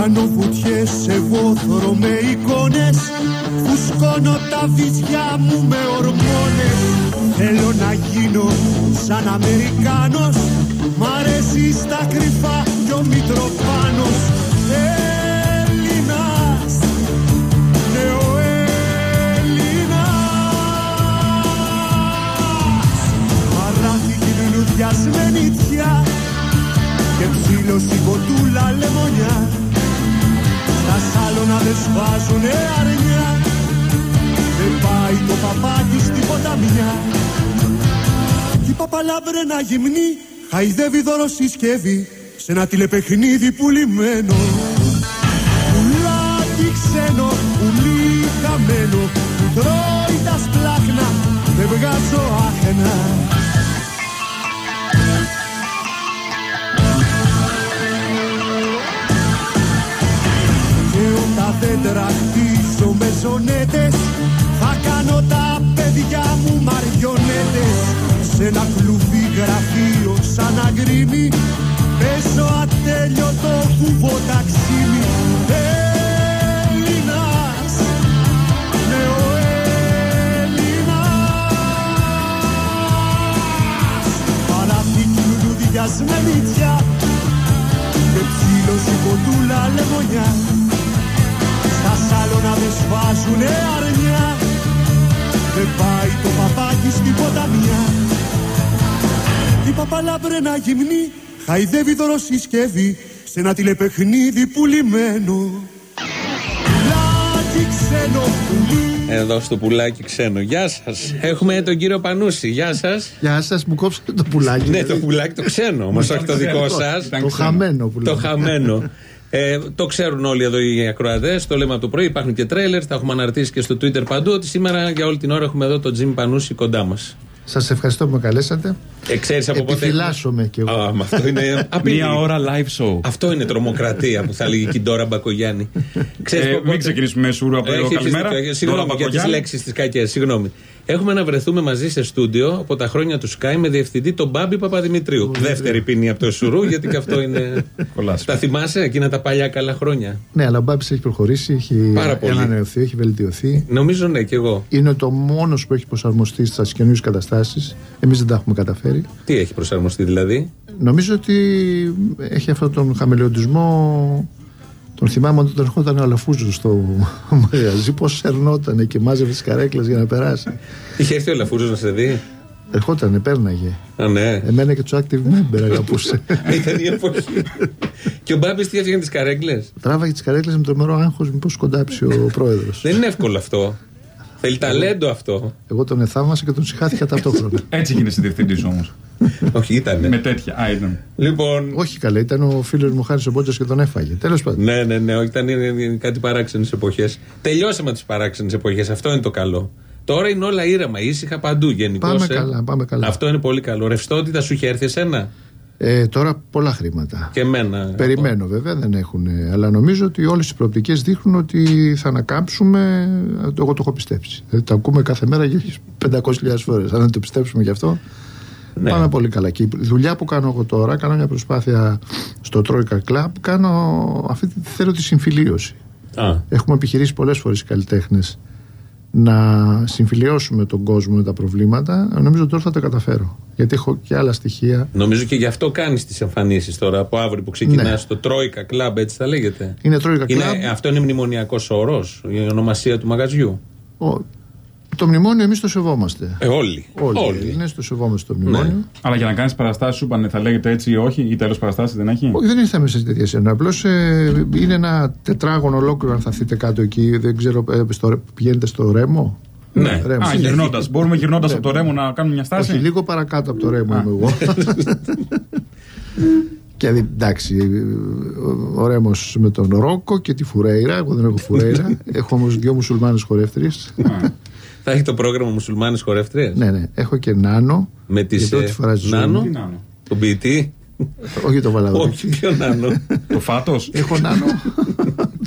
Κάνω βουτιές σε βόθρο με εικόνες, φουσκώνω τα βυζιά μου με ορμόνες. Θέλω να γίνω σαν Αμερικάνος, μ' αρέσει στα κρυφά κι ο Μητροπάνος. Έλληνας, νεοέλληνας, παράθηκη λουλουδιασμένη τιά και ψήλωση κοτούλα λεμονιά. Στα σάλωνα δεν σβάζουνε αρνιά, δεν πάει το παπάκι στην ποταμιά. Κι η παπαλάμπρενα γυμνή χαϊδεύει δωροσυσκεύη σε ένα τηλεπαιχνίδι πουλημένο. Πουλάκι ξένο, πουλί χαμένο, που τρώει τα σπλάχνα, δεν βγάζω άχνα. Και όταν δεν τραχτίζω με ζωνέτες, θα κάνω τα παιδιά μου μαριονέτες. Σ' ένα κλουβί γραφείο σαν αγκρίμι, παίζω ατέλειωτο κουβοταξίμι. Έλληνας, νεοέλληνας, παράθηκη λουλουδιασμένη τιά και ψήλωση κοντούλα λεμονιά. Στα σάλωνα δεν σβάζουνε αρνιά, δεν πάει το παπάκι στην ποταμιά. Η παπαλάμπρενα γυμνή χαϊδεύει δωροσυσκεύη σε ένα τηλεπαιχνίδι πουλημένο. Πουλάκι ξένο, πουλί. Εδώ στο πουλάκι ξένο. Γεια σας. Έχουμε τον κύριο Πανούση. Γεια σας. Γεια σας, μου κόψατε το πουλάκι. Ναι, το πουλάκι το ξένο, όμως όχι το δικό σας. Το χαμένο πουλάκι. Το χαμένο. Το ξέρουν όλοι εδώ οι ακροατές, το λέμε από το πρωί. Υπάρχουν και τρέιλερ, τα έχουμε αναρτήσει και στο Twitter παντού. Ότι σήμερα για όλη την ώρα έχουμε εδώ τον Τζίμι Πανούση κοντά μας. Σας ευχαριστώ που με καλέσατε. Ξέρεις από πότε. Επιφυλάσσομαι κι εγώ. Αυτό είναι μία ώρα live show. Αυτό είναι τρομοκρατία που θα λέγει και η Ντόρα Μπακογιάννη. Μην ξεκινήσουμε σουρού από εδώ. Καλημέρα. Συγγνώμη για τις λέξεις της κακές. Συγγνώμη. Έχουμε να βρεθούμε μαζί σε στούντιο από τα χρόνια του Sky με διευθυντή τον Μπάμπη Παπαδημητρίου. Δεύτερη ποινή από το σουρού, γιατί και αυτό είναι. Τα θυμάσαι εκείνα τα παλιά καλά χρόνια? Ναι, αλλά ο Μπάμπης έχει προχωρήσει, έχει ανανεωθεί, έχει βελτιωθεί. Νομίζω ναι, και εγώ. Είναι το μόνος που έχει προσαρμοστεί στις καινούριες καταστάσεις. Εμείς δεν τα έχουμε καταφέρει. Τι έχει προσαρμοστεί δηλαδή? Νομίζω ότι έχει αυτόν τον χαμελιωτισμό. Τον θυμάμαι όταν ερχόταν ο Αλαφούζος στο μαγαζί, πώς ερνότανε και μάζευε τις καρέκλες για να περάσει. Είχε έρθει ο Αλαφούζος να σε δει? Ερχότανε, πέρναγε. Α, ναι. Εμένα και τους active member αγαπούσε. Ήταν η εποχή. Και ο Μπάμπης τι έφυγε τις καρέκλες? Τράβαγε τις καρέκλες με τρομερό άγχος, μήπως κοντάψει ο πρόεδρος. Δεν είναι εύκολο αυτό. Θέλει ταλέντο αυτό. Εγώ τον εθαύμασα και τον συχάθηκα ταυτόχρονα. Έτσι γίνεσαι διευθυντής όμως. Όχι, ήτανε. Με τέτοια. Ήταν. Λοιπόν. Όχι καλά, ήταν ο φίλος μου Χάρης ο Μπότζας και τον έφαγε. Τέλος πάντων. Ναι, ήταν κάτι παράξενες εποχές. Τελειώσαμε τις παράξενες εποχές. Αυτό είναι το καλό. Τώρα είναι όλα ήρεμα, ήσυχα παντού γενικώς. Πάμε καλά. Αυτό είναι πολύ καλό. Ρευστότητα σου είχε έρθει εσένα? Τώρα πολλά χρήματα. Και εμένα. Περιμένω βέβαια, δεν έχουν. Αλλά νομίζω ότι όλες οι προοπτικές δείχνουν ότι θα ανακάμψουμε. Εγώ το έχω πιστέψει. Το ακούμε κάθε μέρα 500.000 φορές. Αν δεν το πιστέψουμε γι' αυτό. Ναι. Πάμε πολύ καλά. Και η δουλειά που κάνω εγώ τώρα, κάνω μια προσπάθεια στο Troika Club. Θέλω τη συμφιλίωση. Έχουμε επιχειρήσει πολλές φορές οι καλλιτέχνες να συμφιλιώσουμε τον κόσμο με τα προβλήματα. Νομίζω ότι τώρα θα τα καταφέρω. Γιατί έχω και άλλα στοιχεία. Νομίζω και γι' αυτό κάνεις τις εμφανίσεις τώρα από αύριο που ξεκινάς στο Troika Club, έτσι θα λέγεται. Είναι Troika Club. Αυτό είναι μνημονιακός όρος, η ονομασία του μαγαζιού. Το μνημόνιο εμείς το σεβόμαστε. Όλοι. Οι Έλληνες το σεβόμαστε το μνημόνιο. Ναι. Αλλά για να κάνεις παραστάσεις σου είπανε, θα λέγεται έτσι ή όχι, ή τέλος παραστάσεις δεν έχει? Όχι, δεν ήρθαμε σε τέτοια σένα. Απλώς είναι ένα τετράγωνο ολόκληρο, αν θα θείτε κάτω εκεί. Δεν ξέρω, πηγαίνετε στο Ρέμο. Ναι. Γυρνώντας. Μπορούμε γυρνώντας από το Ρέμο να κάνουμε μια στάση? Όχι, λίγο παρακάτω από το Ρέμο είμαι εγώ. Και εντάξει, ο Ρέμος με τον Ρόκο και τη Φουρέιρα. Εγώ δεν έχω Φουρέιρα. Έχω όμως 2 μουσουλμάνες χορεύτριες. Θα έχει το πρόγραμμα μουσουλμάνες χορεύτριες? Ναι. Έχω και Νάνο. Με τις Νάνο. Τον ποιητή? Όχι το Βαλαδάκι. Όχι, ποιο Νάνο? Το Φάτος. Έχω Νάνο.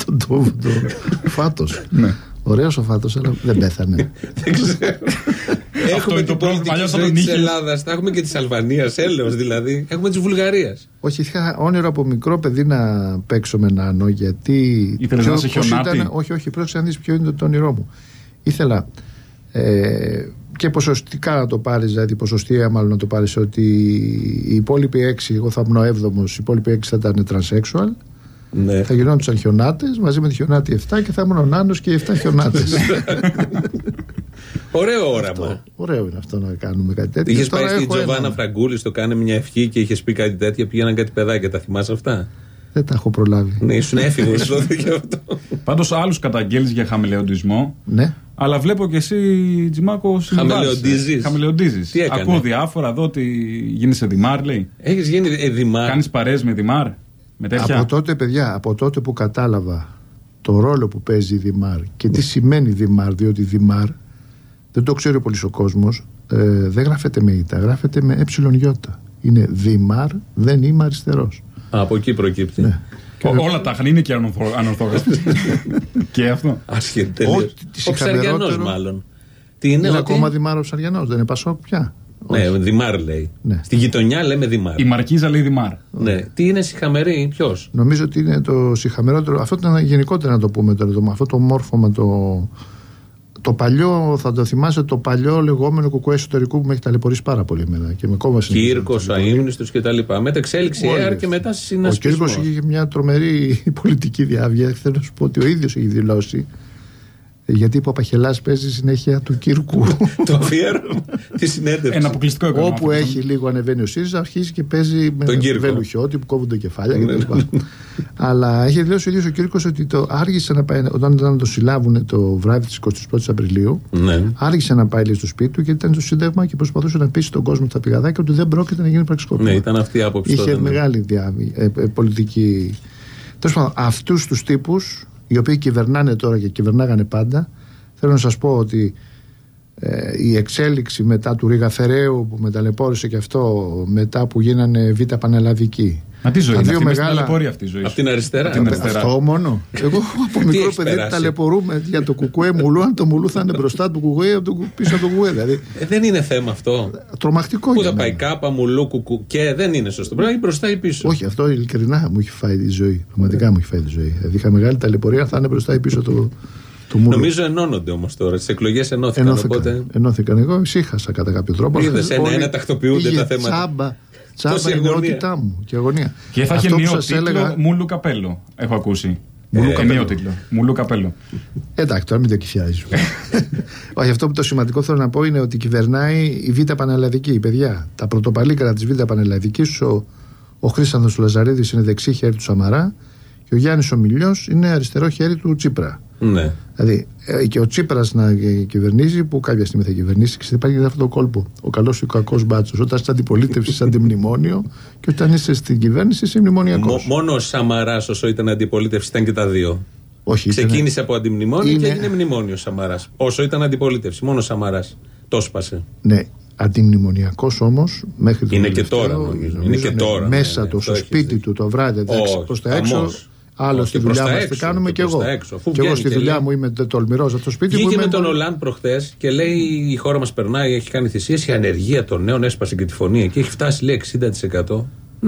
Το Φάτος. Ωραίος ο Φάτος, αλλά δεν πέθανε. Δεν ξέρω. Έχουμε την πολιτική ζωή της Ελλάδας, θα έχουμε και της Αλβανίας, έλεος δηλαδή. Έχουμε της Βουλγαρίας. Όχι, είχα όνειρο από μικρό παιδί να παίξω με Νάνο, γιατί. Ήθελες να είσαι χιονάτη? Όχι, πρόσεξε να δεις ποιο είναι το όνειρό μου. Ήθελα και ποσοστικά να το πάρεις, δηλαδή ποσοστία μάλλον να το πάρεις, ότι οι υπόλοιποι 6, εγώ θα ήμουν ο 7ος, οι υπόλοιποι 6 θα ήταν transsexual. Ναι. Θα γινόντουσαν χιονάτες μαζί με τη χιονάτη 7 και θα ήμουν ο Νάνος και οι 7 χιονάτες. Ωραίο όραμα. Ωραίο είναι αυτό να κάνουμε κάτι τέτοιο. Είχες πάει στην Τζοβάνα Φραγκούλη, στο κάνε μια ευχή και είχες πει κάτι τέτοιο, πήγαιναν κάτι παιδάκια, τα θυμάσαι αυτά? Δεν τα έχω προλάβει. Ναι, ήσουν έφηβος τότε και αυτό. Πάντως άλλους καταγγέλεις για χαμελεοντισμό. Ναι. Αλλά βλέπω και εσύ, Τζιμάκο, χαμελεοντίζεις. Τι έκανε? Ακούω διάφορα εδώ ότι γίνεσαι δημάρ, λέει. Έχεις γίνει δημάρ? Κάνεις παρέες με δημάρ? Με τέτοια? Από τότε, παιδιά, από τότε που κατάλαβα το ρόλο που παίζει η δημάρ και τι σημαίνει δημάρ, διότι δημάρ δεν το ξέρει πολύ ο κόσμος, δεν γράφεται με ήττα, γράφεται με εψιλονιώτα. Είναι δημάρ, δεν είμαι αριστερός. Από εκεί προκύπτει. Ναι. Όλα τα χνή είναι και ανορθόγραφα. Και αυτό. Ασχετή. Ο Ψαριανός μάλλον. Τι είναι ακόμα δημάρ ο Ψαριανός, δεν είναι Πασόκ πια? Ναι, δημάρ λέει. Ναι. Στη γειτονιά λέμε δημάρ. Η Μαρκίζα λέει δημάρ. Ναι. Τι είναι σιχαμερή, ποιος? Νομίζω ότι είναι το σιχαμερότερο. Αυτό ήταν γενικότερα να το πούμε τώρα. Αυτό το μόρφωμα, το παλιό, θα το θυμάσαι, το παλιό λεγόμενο κουκουέ εσωτερικού που με έχει ταλαιπωρήσει πάρα πολύ εμένα. Κύρκος, αείμνηστος κτλ. Μετά εξέλιξη ΕΑΡ και μετά συνασπισμό. Ο Κύρκος είχε μια τρομερή πολιτική διάβια. Θέλω να σου πω ότι ο ίδιος έχει δηλώσει. Γιατί ο Παπαχελάς παίζει συνέχεια του Κύρκου. Το αφιέρωμα. Τη συνέντευξη. Ένα αποκλειστικό εικόνα. Όπου έχει λίγο ανεβαίνει ο ΣΥΡΙΖΑ, αρχίζει και παίζει με Βελουχιώτη που κόβουν τα κεφάλια κτλ. Αλλά έχει δηλώσει ο ίδιος ο Κύρκος ότι άργησε να πάει, όταν ήταν να το συλλάβουν το βράδυ της 21ης Απριλίου, άργησε να πάει στο σπίτι του, γιατί ήταν στο Σύνταγμα και προσπαθούσε να πείσει τον κόσμο στα πηγαδάκια ότι δεν πρόκειται να γίνει πραξικόπημα. Ναι, ήταν αυτή η άποψη. Είχε μεγάλη πολιτική. Τέλος πάντων, αυτούς τους τύπους, οι οποίοι κυβερνάνε τώρα και κυβερνάγανε πάντα, θέλω να σας πω ότι η εξέλιξη μετά του Ρίγα Θεραίου που με ταλαιπώρησε και αυτό, μετά που γίνανε Β' Πανελλαδική. Μα τι ζωή είναι αυτή, μεγάλα... ταλαιπωρεί αυτή η ζωή. Από την αριστερά. Αυτό μόνο. Εγώ από μικρό παιδί ταλαιπωρούμε για το κουκουέ μουλού, αν το μουλού θα είναι μπροστά του κουκουέ πίσω από το κουκουέ. Δηλαδή. Δεν είναι θέμα αυτό. Τρομακτικό. Πού θα πάει κάπα, μουλού, κουκου και δεν είναι σωστό. Πρέπει να είναι μπροστά ή πίσω. Όχι, αυτό ειλικρινά μου έχει φάει τη ζωή. Πραγματικά μου έχει φάει τη ζωή. Δηλαδή είχα μεγάλη ταλαιπωρία, θα είναι μπροστά ή πίσω το. Νομίζω ενώνονται όμως τώρα. Στις εκλογές ενώθηκαν. Εγώ ησύχασα κατά κάποιο τρόπο. Είδες, ένα τακτοποιούνται τα θέματα. Τσάμπα είναι ενότητά μου και αγωνία. Και θα είχε νέο τίτλο Μούλου Καπέλο. Έχω ακούσει. Νέο τίτλο. Μούλου Καπέλο. Εντάξει, τώρα μην το κυφιάζεις. Όχι, αυτό που το σημαντικό θέλω να πω είναι ότι κυβερνάει η Β' Πανελλαδική. Παιδιά, τα πρωτοπαλίκαρα της Β' Πανελλαδικής, ο Χρήστανθος Λαζαρίδης είναι δεξί χέρι του Σαμαρά και ο Γιάννης ο Μιλιός είναι αριστερό χέρι του Τσίπρα. Ναι. Δηλαδή και ο Τσίπρας να κυβερνήσει, που κάποια στιγμή θα κυβερνήσει, και υπάρχει και αυτό το κόλπο. Ο καλός και ο κακός μπάτσος. Όταν είσαι αντιπολίτευση, είσαι αντιμνημόνιο, και όταν είσαι στην κυβέρνηση, είσαι μνημονιακός. Μόνο ο Σαμαράς, όσο ήταν αντιπολίτευση, ήταν και τα δύο. Όχι, ξεκίνησε από αντιμνημόνιο και έγινε μνημόνιο ο Σαμαράς. Όσο ήταν αντιπολίτευση, μόνο ο Σαμαράς το σπάσε. Ναι. Αντιμνημονιακός όμως μέχρι το είναι και τώρα, νομίζω. Είναι και τώρα. Μέσα του, στο σπίτι του το βράδυ, προς τα έξω. Άλλο στη δουλειά μας τι κάνουμε και εγώ. Και εγώ στη δουλειά μου είμαι τολμηρός από το σπίτι μου. Βγήκε με τον Ολάντ προχθές και λέει: η χώρα μας περνάει, έχει κάνει θυσίες. Η ανεργία των νέων έσπασε και τη φωνή και έχει φτάσει, λέει, 60%.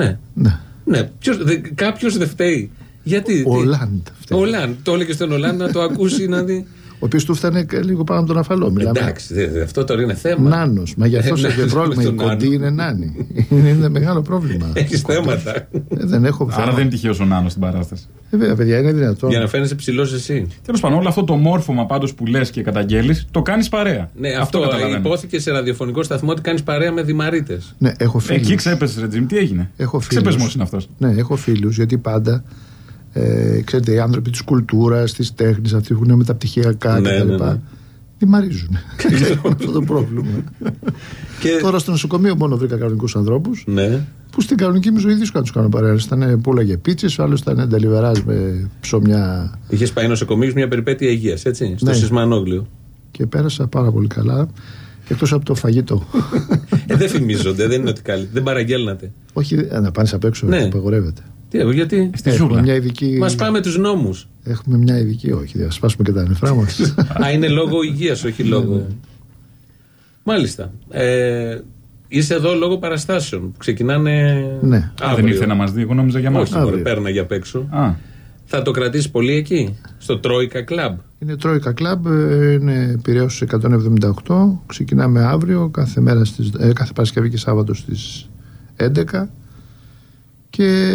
Ναι. Κάποιος δεν φταίει. Γιατί. Ο Ολάντ. Το έλεγε στον Ολάντ να το ακούσει, να δει. Ο οποίος του φτάνε λίγο πάνω από τον αφαλό. Εντάξει, αυτό τώρα είναι θέμα. Νάνος. Μα γι' αυτό σε πρόβλημα. Η κοντή είναι νάνη. Είναι μεγάλο πρόβλημα. Έχεις θέματα. Δεν έχω θέματα. Άρα δεν είναι τυχαίος ο Νάνος στην παράσταση. Βέβαια, παιδιά, είναι δυνατόν. Για να φαίνεσαι ψηλός εσύ. Τέλος πάντων, όλο αυτό το μόρφωμα πάντως που λες και καταγγέλεις, το κάνεις παρέα. Ναι, αυτό υπόθηκε σε ραδιοφωνικό σταθμό ότι κάνεις παρέα με δημαρίτες. Ναι, έχω φίλους. Εκεί ξέπεσες, Ρετζίμ, τι έγινε. Ξεπεσμός είναι αυτός. Ναι, έχω φίλους, γιατί πάντα. Ξέρετε, οι άνθρωποι της κουλτούρας, της τέχνης, αυτοί που είναι μεταπτυχιακά κτλ. Δημαρίζουν. Έχουν αυτό το πρόβλημα. Τώρα στο νοσοκομείο μόνο βρήκα κανονικούς ανθρώπους. Που στην κανονική μου ζωή δύσκολα να τους κάνω παρέα. Ήταν πούλαγε πίτσες, ο άλλος ήταν νταλιβεράζ με ψωμιά. Είχες πάει νοσοκομείο μια περιπέτεια υγείας, έτσι, στο Σισμανόγλιο. Και πέρασα πάρα πολύ καλά. Εκτός από το φαγητό. Δεν φημίζονται, δεν είναι ότι καλή. Δεν παραγγέλνατε. Όχι, να πάνε απ' έξω, απαγορεύεται. Γιατί μας πάμε τους νόμους. Έχουμε μια ειδική, όχι, θα σπάσουμε και τα νεφρά μας. Είναι λόγω υγείας, όχι λόγω. Μάλιστα. Είσαι εδώ λόγω παραστάσεων που ξεκινάνε. Ναι. Δεν ήρθε να μας δει, εγώ νόμιζα για μας. Όχι, πέρναγε απ' έξω. Θα το κρατήσει πολύ εκεί, στο Τρόικα Κλαμπ. Είναι Τρόικα Κλαμπ, είναι Πειραιώς 178. Ξεκινάμε αύριο, κάθε Παρασκευή και Σάββατο στις 11. Και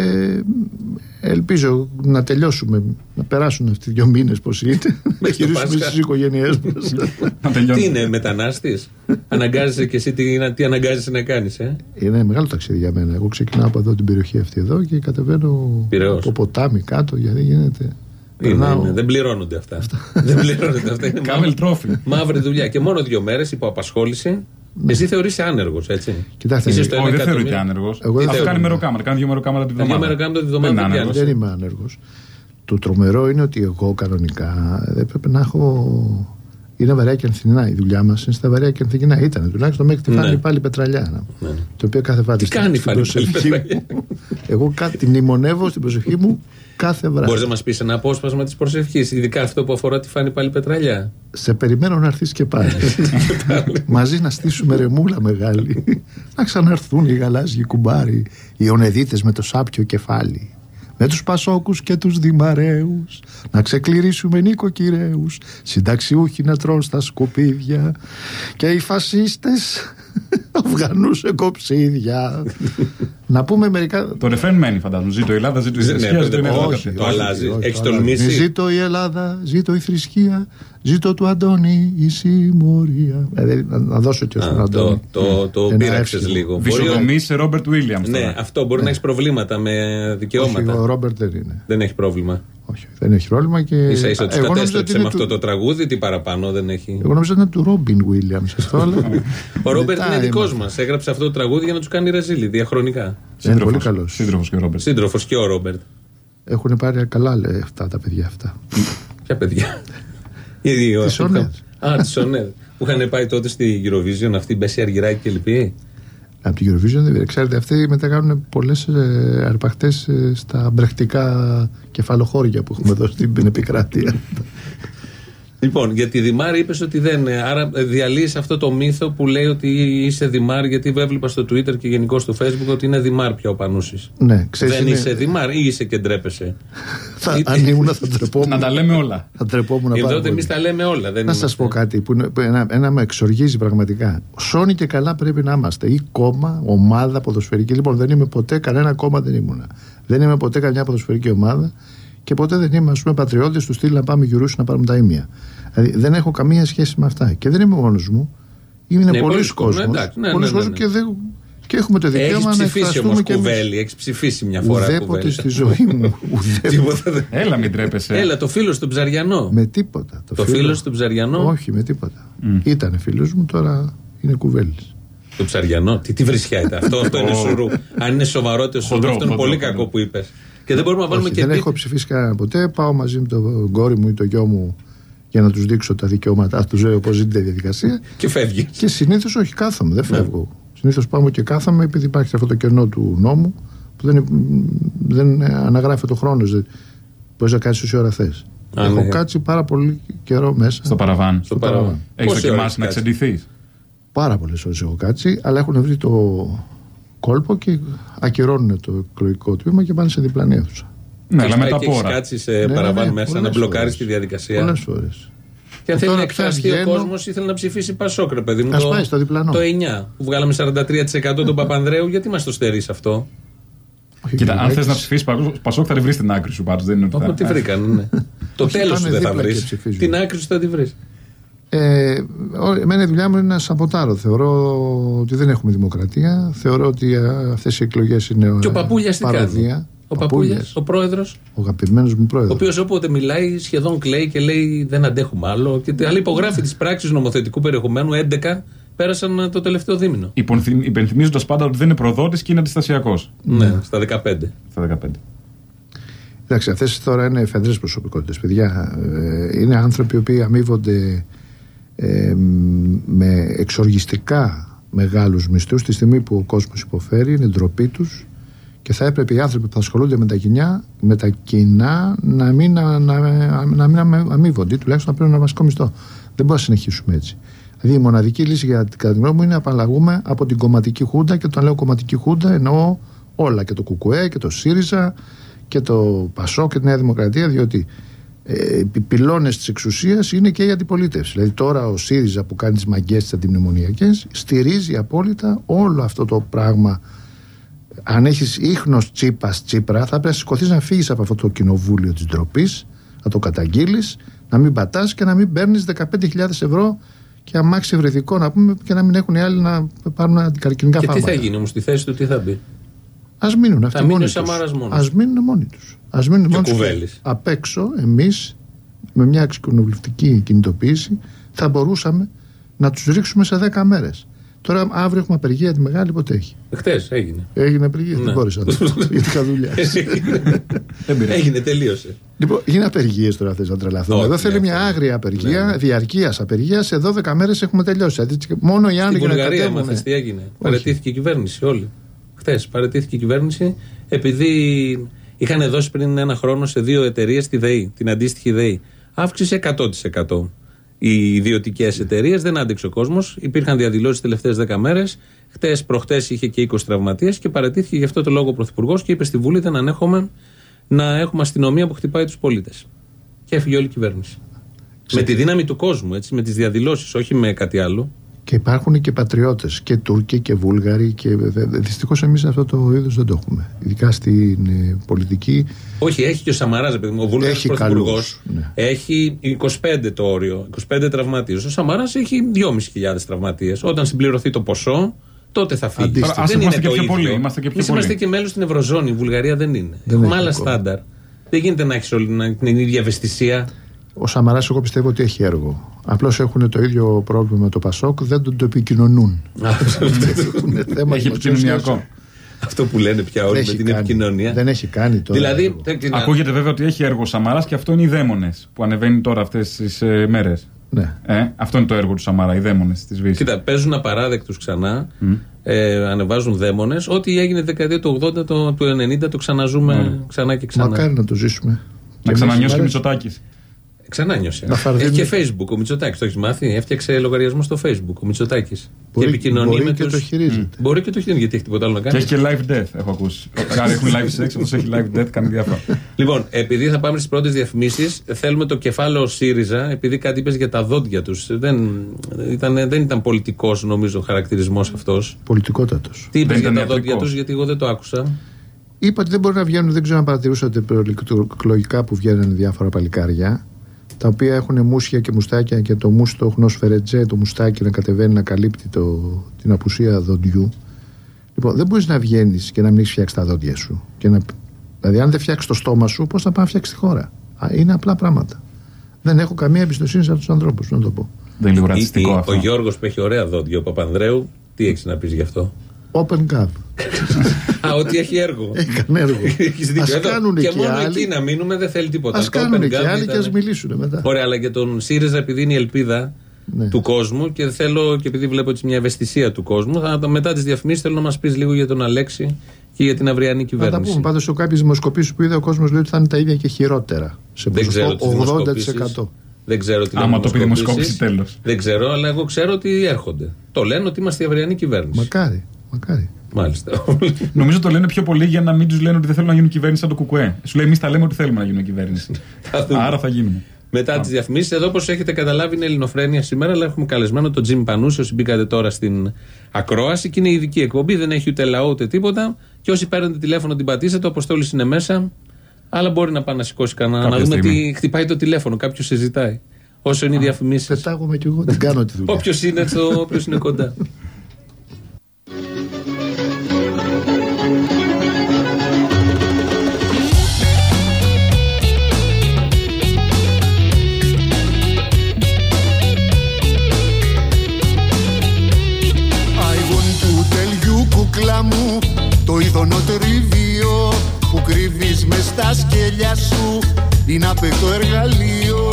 ελπίζω να τελειώσουμε, να περάσουν αυτοί 2 μήνες πως είναι, να γυρίσουμε στις οικογένειές μας. Τι είναι, μετανάστης? Αναγκάζεσαι και εσύ, τι αναγκάζεσαι να κάνεις? Είναι μεγάλο ταξίδι για μένα. Εγώ ξεκινάω από εδώ την περιοχή αυτή εδώ και κατεβαίνω από ποτάμι κάτω, γιατί γίνεται. Δεν πληρώνονται αυτά. Δεν πληρώνονται αυτά. Κάμελ τρόφι. Μαύρη δουλειά και μόνο 2 μέρες υπό απασχόληση. Εσύ θεωρείσαι άνεργος, έτσι? Κοιτάξτε, όχι, δεν θεωρείται άνεργος. Αυτό κάνει μεροκάματα. Κάνει 2 μεροκάματα τη βδομάδα. Δεν είμαι άνεργος. Το τρομερό είναι ότι εγώ κανονικά δεν πρέπει να έχω. Είναι βαριά και ανθινά η δουλειά μας. Είναι στα βαριά και ανθινά. Ήταν τουλάχιστον μέχρι τη Φάνη πάλι Πετραλιά. Το οποίο κάθε βράδυ. Τι κάνει η Φάνη Πετραλιά? Εγώ την μνημονεύω στην προσευχή μου κάθε βράδυ. Μπορείς να μας πεις ένα απόσπασμα της προσευχής, ειδικά αυτό που αφορά τη Φάνη πάλι Πετραλιά? Σε περιμένω να έρθεις και πάλι. Μαζί να στήσουμε ρεμούλα μεγάλη. Να ξαναρθούν οι γαλάζιοι κουμπάροι, οι ονεδίτες με το σάπιο κεφάλι. Με τους Πασόκους και τους Δημαρέους να ξεκληρίσουμε νοικοκυρέους, συνταξιούχοι να τρώνε στα σκουπίδια και οι φασίστες Αφγανούς σε κοψίδια. Να πούμε μερικά. Το ρεφρέν μένει, φαντάζομαι. Ζήτω η Ελλάδα, ζήτω η θρησκεία. Το αλλάζει. Έχεις τολμήσει? Ζήτω η Ελλάδα, ζήτω η θρησκεία, ζήτω του Αντώνη η συμμορία. Να δώσω και στον Αντώνη. Το πείραξες λίγο. Βυσοδομή σε Ρόμπερτ Βίλιαμς. Ναι, αυτό μπορεί να έχει προβλήματα με δικαιώματα. Ο Ρόμπερτ δεν είναι. Δεν έχει πρόβλημα. Όχι, δεν έχει πρόβλημα και. Ίσα-ίσα ότι κατέστρεψε με αυτό το τραγούδι, τι παραπάνω δεν έχει. Εγώ νομίζω ότι είναι του Ρόμπιν Βίλιαμς αυτό, αλλά. Ο Ρόμπερτ είναι δικός μας. Έγραψε αυτό το τραγούδι για να τους κάνει ρεζίλι διαχρονικά. Είναι πολύ καλός. Σύντροφος και ο Ρόμπερτ. Έχουν πάρει καλά λεφτά τα παιδιά αυτά. Ποια παιδιά? Τις Ονέδ. Τις Ονέδ. Που είχαν πάει τότε στη Eurovision, αυτή η Μπέση Αργυράκη και λοιποί. Από την Eurovision δεν ξέρετε, αυτοί μετά κάνουν πολλές αρπακτές στα μπρεχτικά κεφαλοχώρια που έχουμε εδώ στην επικράτεια. Λοιπόν, για τη Δημάρ είπες ότι δεν. Άρα διαλύεις αυτό το μύθο που λέει ότι είσαι Δημάρ, γιατί έβλεπα στο Twitter και γενικώς στο Facebook ότι είναι Δημάρ πια ο Πανούσης. Ναι, ξέρεις. Δεν είσαι Δημάρ ή είσαι και ντρέπεσαι? Αν ήμουν θα ντρεπόμουν. Να τα λέμε όλα. Θα ντρεπόμουν πάρα πολύ. Εδώ εμείς τα λέμε όλα. Να σας πω κάτι που ένα με εξοργίζει πραγματικά. Σώνει και καλά πρέπει να είμαστε. Ή κόμμα, ομάδα ποδοσφαιρική. Λοιπόν, δεν είμαι ποτέ κανένα κόμμα, δεν ήμουνα. Δεν είμαι ποτέ καμιά ποδοσφαιρική ομάδα. Και ποτέ δεν είμαι, ας πούμε, πατριώτης του στυλ να πάμε γυρούς να πάρουμε τα ήμια. Δηλαδή δεν έχω καμία σχέση με αυτά. Και δεν είμαι μόνος μου. Είναι πολλοί κόσμος. Πολλοί κόσμος και έχουμε το δικαίωμα να εκφραστούμε και εμείς. Έχεις ψηφίσει μια φορά κουβέλη? Ουδέποτε στη ζωή μου. Έλα, μην τρέπεσαι. Έλα, το φίλο στον Ψαριανό. Με τίποτα. Το φίλο στον Ψαριανό. Όχι, με τίποτα. Ήτανε φίλος μου, τώρα είναι κουβέλης. Το Ψαριανό, τι βρισιά ήταν αυτό? Αυτό είναι σουρού. Αν είναι σοβαρότερο σουρού, αυτό είναι πολύ κακό που είπες. Και δεν μπορούμε να βάλουμε και. Δεν έχω ψηφίσει κανένα ποτέ. Πάω μαζί με τον κόρη μου ή το γιο μου για να τους δείξω τα δικαιώματά τους, πώς γίνεται η διαδικασία. Και φεύγει. Και συνήθως όχι, κάθομαι, δεν φεύγω. Συνήθως πάω και κάθομαι, επειδή υπάρχει αυτό το κενό του νόμου που δεν αναγράφει το χρόνο. Μπορείς να κάτσεις όση ώρα θες. Έχω κάτσει πάρα πολύ καιρό μέσα. Στο παραβάν. Έχεις δοκιμάσει να εξεντηθείς? Πάρα πολλές ώρες έχω κάτσει, αλλά έχουν βρει το κόλπο και ακυρώνουν το εκλογικό τμήμα και πάνε σε διπλανή αίθουσα. Ναι, αλλά μετά από ώρα. Κάτσει σε παραβάν μέσα να μπλοκάρει τη διαδικασία. Πολλές φορές. Και αν θέλει να εκφραστεί ο κόσμος, ήθελε να ψηφίσει Πασόκ, ρε παιδί μου. Ας πάει στο διπλανό. Το 9 που βγάλαμε 43% τον Παπανδρέου, γιατί μας το στερείς αυτό? Κοίτα, αν θες να ψηφίσεις Πασόκ, θα τη βρεις την άκρη σου πάντως. Δεν είναι ότι τη βρήκαν, ναι. Το τέλος σου δεν θα βρεις. Την άκρη σου θα τη βρεις. Εμένα η δουλειά μου είναι να σαμποτάρω. Θεωρώ ότι δεν έχουμε δημοκρατία. Θεωρώ ότι αυτές οι εκλογές είναι. Και ο Παπούλιας τι κάνει? Ο Παπούλιας, ο πρόεδρος. Ο αγαπημένος μου πρόεδρος. Ο οποίος όποτε μιλάει σχεδόν κλαίει και λέει δεν αντέχουμε άλλο. Αλλά υπογράφει τις πράξεις νομοθετικού περιεχομένου 11 πέρασαν το τελευταίο δίμηνο. Υπενθυμίζοντας πάντα ότι δεν είναι προδότης και είναι αντιστασιακός. Ναι, στα 15. Εντάξει, αυτές τώρα είναι εφεδρές προσωπικότητες, παιδιά. Είναι άνθρωποι οι οποίοι αμείβονται με εξοργιστικά μεγάλους μισθούς τη στιγμή που ο κόσμος υποφέρει, είναι ντροπή τους και θα έπρεπε οι άνθρωποι που θα ασχολούνται με τα κοινά να μην αμείβονται, τουλάχιστον να παίρνουν ένα βασικό μισθό. Δεν μπορούμε να συνεχίσουμε έτσι. Δηλαδή η μοναδική λύση κατά τη γνώμη μου είναι να απαλλαγούμε από την κομματική χούντα, και όταν λέω κομματική χούντα εννοώ όλα, και το ΚΚΕ και το ΣΥΡΙΖΑ και το ΠΑΣΟΚ και τη Νέα Δημοκρατία, διότι οι πυλώνες της εξουσίας είναι και η αντιπολίτευση. Δηλαδή τώρα ο ΣΥΡΙΖΑ που κάνει τις μαγκές τις αντιμνημονιακές στηρίζει απόλυτα όλο αυτό το πράγμα. Αν έχεις ίχνος Τσίπρα, θα πρέπει να σηκωθείς να φύγεις από αυτό το κοινοβούλιο της ντροπής, να το καταγγείλεις, να μην πατάς και να μην παίρνεις 15.000 ευρώ και αμάξι ευρετικό, να πούμε, και να μην έχουν οι άλλοι να πάρουν αντικαρκινικά φάρμακα. Και τι θα γίνει όμως στη θέση του, τι θα μπει? Ας μείνουν αυτοί μόνοι τους. Ας μείνουν μόνοι τους. Ας μείνουν μόνοι τους. Απ' έξω εμείς με μια εξοικονομητική κινητοποίηση θα μπορούσαμε να τους ρίξουμε σε 10 μέρες. Τώρα αύριο έχουμε απεργία τη μεγάλη, ποτέ έχει? Χτες έγινε. Έγινε απεργία, δεν μπόρεσα να το πω, γιατί είχα δουλειά. Έγινε, τελείωσε. Λοιπόν, είναι απεργίες τώρα, θες να τρελαθούμε? Εδώ θέλει μια άγρια απεργία, διαρκείας απεργία. Σε 12 μέρες έχουμε τελειώσει. Μόνο οι άνθρωποι. Στην Βουλγαρία, μα θες τι έγινε? Παραιτήθηκε η κυβέρνηση όλη. Χθες παραιτήθηκε η κυβέρνηση επειδή είχαν δώσει πριν ένα χρόνο σε 2 εταιρείες τη ΔΕΗ, την αντίστοιχη ΔΕΗ. Αύξησε 100%. Οι ιδιωτικές εταιρείες, δεν άντεξε ο κόσμος. Υπήρχαν διαδηλώσεις τις τελευταίες 10 μέρες. Χτες, προχτές είχε και 20 τραυματίες και παραιτήθηκε γι' αυτό το λόγο ο Πρωθυπουργός και είπε στη Βουλή: δεν ανέχομαι να έχουμε αστυνομία που χτυπάει τους πολίτες. Και έφυγε όλη η κυβέρνηση. Με τη δύναμη του κόσμου, έτσι, με τις διαδηλώσεις, όχι με κάτι άλλο. Και υπάρχουν και πατριώτες, και Τούρκοι και Βούλγαροι, και δυστυχώς εμείς αυτό το είδος δεν το έχουμε. Ειδικά στην πολιτική. Όχι, έχει και ο Σαμαράς, παιδί μου. Ο Βούλγαρος Πρωθυπουργός έχει 25 το όριο, 25 τραυματίες. Ο Σαμαράς έχει 2.500 τραυματίες. Όταν συμπληρωθεί το ποσό, τότε θα φύγει. Δεν είναι το ίδιο. Είμαστε και μέλος στην Ευρωζώνη. Η Βουλγαρία δεν είναι. Έχουμε άλλα στάνταρ. Δεν γίνεται να έχει όλη την ίδια ευαισθησία. Ο Σαμαράς, εγώ πιστεύω ότι έχει έργο. Απλώς έχουν το ίδιο πρόβλημα με το ΠΑΣΟΚ, δεν το επικοινωνούν. Έχει επικοινωνιακό. Αυτό που λένε πια όλοι με την επικοινωνία. Δεν έχει κάνει τώρα. Δηλαδή, ακούγεται βέβαια ότι έχει έργο ο Σαμαράς και αυτό είναι οι δαίμονες που ανεβαίνει τώρα αυτές τις μέρες. Ναι. Αυτό είναι το έργο του Σαμαρά, οι δαίμονες της Βύσης. Κοίτα, παίζουν απαράδεκτους ξανά, ανεβάζουν δαίμονες. Ό,τι έγινε δεκαετία του 80, του 90 το ξαναζούμε ξανά και ξανά. Μακάρι να το ζήσουμε. Να ξανανιώσει και ο Μητσοτάκης. Ξανά νιώσε. Έχει και Facebook ο Μητσοτάκης, το έχεις μάθει. Έφτιαξε λογαριασμό στο Facebook ο Μητσοτάκης. Και επικοινωνεί με τους. Το χειρίζεται. Μπορεί και το χειρίζεται, γιατί έχει τίποτα άλλο να κάνει. Και έχει και live death, έχω ακούσει. Κάποιοι έχουν live sex, όπως έχει live death, κάνει διάφορα. Λοιπόν, επειδή θα πάμε στις πρώτες διαφημίσεις, θέλουμε το κεφάλαιο ΣΥΡΙΖΑ, επειδή κάτι είπες για τα δόντια τους. Δεν ήταν πολιτικός, νομίζω, ο χαρακτηρισμός αυτός. Πολιτικότατος. Τι είπες για τα δόντια τους, γιατί εγώ δεν το άκουσα. Είπα ότι δεν μπορεί να βγαίνουν, δεν ξέρω αν παρατηρούσατε προεκλογικά που βγαίνουν διάφορα παλικάρια, τα οποία έχουν μουσια και μουστάκια, και το μουστο χνος φερετζέ, το μουστάκι να κατεβαίνει να καλύπτει την απουσία δοντιού. Λοιπόν, δεν μπορείς να βγαίνεις και να μην έχεις φτιάξει τα δόντια σου. Δηλαδή, αν δεν φτιάξεις το στόμα σου, πώς θα πάει να φτιάξεις τη χώρα? Είναι απλά πράγματα. Δεν έχω καμία εμπιστοσύνη σε αυτούς τους ανθρώπους, να το πω. Δεν είναι λίγο ρατσιστικό αυτό? Ο Γιώργος που έχει ωραία δόντια, ο Παπανδρέου, τι έχεις να πεις γι' αυτό? Open Gov. Ότι έχει έργο. Έκανε έργο. Ας κάνουν και και μόνο άλλοι. εκεί να μείνουμε, δεν θέλει τίποτα. Ας κάνουν και άλλοι και ας μιλήσουν μετά. Ωραία, αλλά για τον ΣΥΡΙΖΑ, επειδή είναι η ελπίδα του κόσμου και θέλω, και επειδή βλέπω μια ευαισθησία του κόσμου, μετά τις διαφημίσεις θέλω να μας πεις λίγο για τον Αλέξη και για την αυριανή κυβέρνηση. Θα τα πούμε. Πάντως, σε κάποιες δημοσκοπήσεις που είδα, ο κόσμος λέει ότι θα είναι τα ίδια και χειρότερα. Σε ποσοστό 80%. Δεν ξέρω τι άμα το πει δημοσκόπηση, τέλος. Δεν ξέρω, αλλά εγώ ξέρω ότι έρχονται. Το λένε ότι είμαστε η αυριανή κυβέρνηση. Μακάρι. Μάλιστα. Νομίζω το λένε πιο πολύ για να μην τους λένε ότι δεν θέλουν να γίνουν κυβέρνηση σαν το ΚΚΕ. Σου λέει, εμείς τα λέμε ότι θέλουμε να γίνουμε κυβέρνηση. Άρα θα γίνουμε. Μετά τις διαφημίσεις, εδώ όπως έχετε καταλάβει είναι Ελληνοφρένεια σήμερα, αλλά έχουμε καλεσμένο τον Τζιμ Πανούση. Όσοι μπήκατε τώρα στην ακρόαση, και είναι ειδική εκπομπή, δεν έχει ούτε λαό ούτε τίποτα. Και όσοι παίρνετε τηλέφωνο την πατήσετε, ο Αποστόλης είναι μέσα. Αλλά μπορεί να πάει να σηκώσει κανένα, να δούμε τι χτυπάει το τηλέφωνο, κάποιος συζητάει. Όσο είναι οι διαφημίσεις. Πετάγομαι κι εγώ, δεν κάνω τη δουλειά. Όποιος είναι κοντά. Κουκλά μου, το ειδονοτριβείο που κρύβεις μες στα σκέλια σου είναι απαιτό εργαλείο.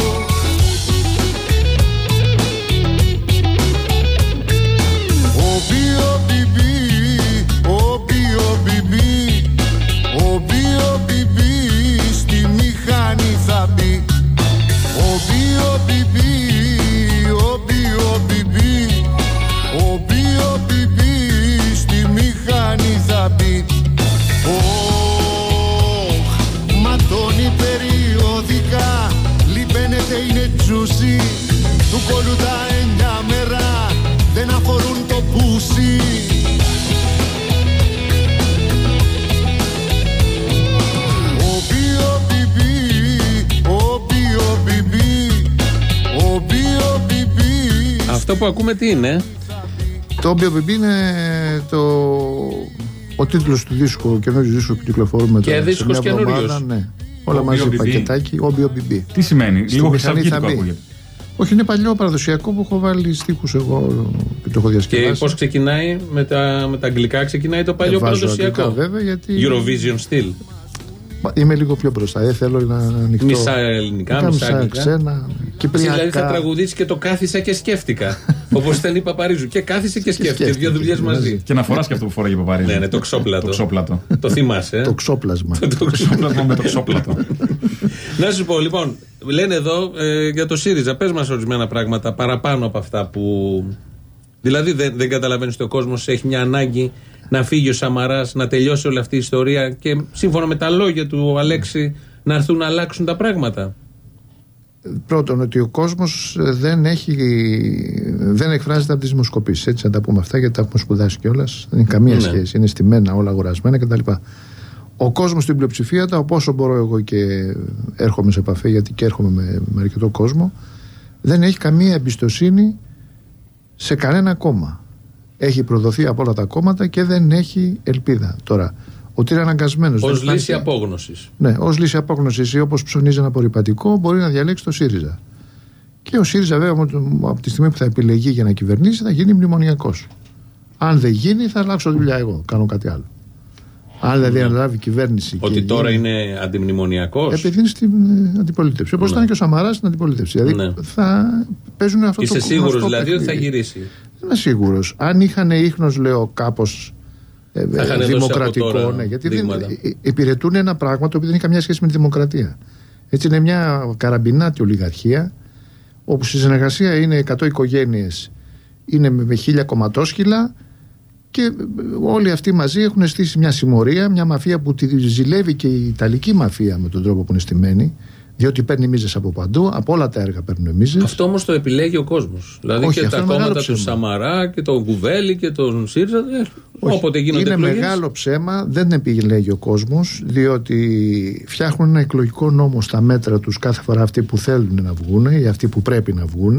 Όμπιο μπιμπί, όμπιο μπιμπί, όμπιο μπιμπί, στη μηχανή θα μπει. Όμπιο μπιμπί, όμπιο μπιμπί, βόδικα, λιπαίνεται είναι τζούσι. Του κόλου τα 9 μέρα δεν αφορούν το πούσι. Αυτό που ακούμε τι είναι? Το BOBB είναι ο τίτλος του δίσκου, καινούριου δίσκου που κυκλοφορούμε και δίσκος καινούριος. Ναι. Όλα μαζί πακετάκι, ο BOBB. Τι σημαίνει, λίγο χρυσαυγίτικο ακούγεται. Όχι, είναι παλιό παραδοσιακό που έχω βάλει στίχους εγώ και το έχω διασκευάσει. Και πώς ξεκινάει, με τα αγγλικά ξεκινάει το παλιό παραδοσιακό? Αγγλικά, βέβαια, γιατί... Eurovision στυλ. Είμαι λίγο πιο μπροστά. Δεν θέλω να ανοιχτώ. Μισά ελληνικά, μισά αγγλικά. Ξένα, κυπριακά. Δηλαδή θα τραγουδήσει και το κάθισα και σκέφτηκα. Όπως ήταν η Παπαρίζου. Και κάθισε και σκέφτηκε. Δύο δουλειές μαζί. Και να φοράς και αυτό που φοράει η Παπαρίζου. Ναι, το ξόπλατο. Το θυμάσαι. Το ξόπλασμα. Το ξόπλασμα με το ξόπλατο. Να σου πω λοιπόν, λένε εδώ για το ΣΥΡΙΖΑ. Πες μας ορισμένα πράγματα παραπάνω από αυτά που. Δηλαδή δεν καταλαβαίνεις ότι ο κόσμος έχει μια ανάγκη να φύγει ο Σαμαράς, να τελειώσει όλη αυτή η ιστορία και σύμφωνα με τα λόγια του Αλέξη να έρθουν να αλλάξουν τα πράγματα. Πρώτον, ότι ο κόσμος δεν εκφράζεται από τις δημοσκοπήσεις. Έτσι να τα πούμε αυτά, γιατί τα έχουμε σπουδάσει κιόλας. Δεν έχει καμία σχέση. Είναι στημένα, όλα αγορασμένα κτλ. Ο κόσμος στην πλειοψηφία, όσο μπορώ εγώ και έρχομαι σε επαφή, γιατί και έρχομαι με αρκετό κόσμο, δεν έχει καμία εμπιστοσύνη σε κανένα κόμμα. Έχει προδοθεί από όλα τα κόμματα και δεν έχει ελπίδα. Τώρα, ότι είναι αναγκασμένος. Ως λύση απόγνωσης. Ναι, ως λύση απόγνωσης ή όπως ψωνίζει ένα απορριπαντικό, μπορεί να διαλέξει το ΣΥΡΙΖΑ. Και ο ΣΥΡΙΖΑ, βέβαια, από τη στιγμή που θα επιλεγεί για να κυβερνήσει, θα γίνει μνημονιακός. Αν δεν γίνει, θα αλλάξω δουλειά εγώ. Κάνω κάτι άλλο. Αν δηλαδή αναλάβει κυβέρνηση. Ότι τώρα είναι αντιμνημονιακός. Επειδή είναι στην αντιπολίτευση. Όπως ήταν και ο Σαμαράς στην αντιπολίτευση. Δηλαδή θα παίζουν αυτό το κόμμα. Είσαι σίγουρος δηλαδή ότι θα γυρίσει? Είμαι σίγουρος. Αν είχαν ίχνος, λέω, κάπως δημοκρατικό, ναι, γιατί υπηρετούν ένα πράγμα το οποίο δεν έχει καμιά σχέση με τη δημοκρατία. Έτσι είναι μια καραμπινάτη ολιγαρχία, όπου στη συνεργασία είναι 100 οικογένειες, είναι με 1000 κομματόσκυλα και όλοι αυτοί μαζί έχουν στήσει μια συμμορία, μια μαφία που τη ζηλεύει και η Ιταλική μαφία με τον τρόπο που είναι στημένη. Διότι παίρνει μίζες από παντού, από όλα τα έργα παίρνουν μίζες. Αυτό όμως το επιλέγει ο κόσμος. Δηλαδή όχι, και τα κόμματα του Σαμαρά και τον Κουβέλη και τον ΣΥΡΙΖΑ. Όποτε γίνονται εκλογές. Είναι μεγάλο ψέμα, δεν επιλέγει ο κόσμος, διότι φτιάχνουν ένα εκλογικό νόμο στα μέτρα τους κάθε φορά αυτοί που θέλουν να βγουν ή αυτοί που πρέπει να βγουν.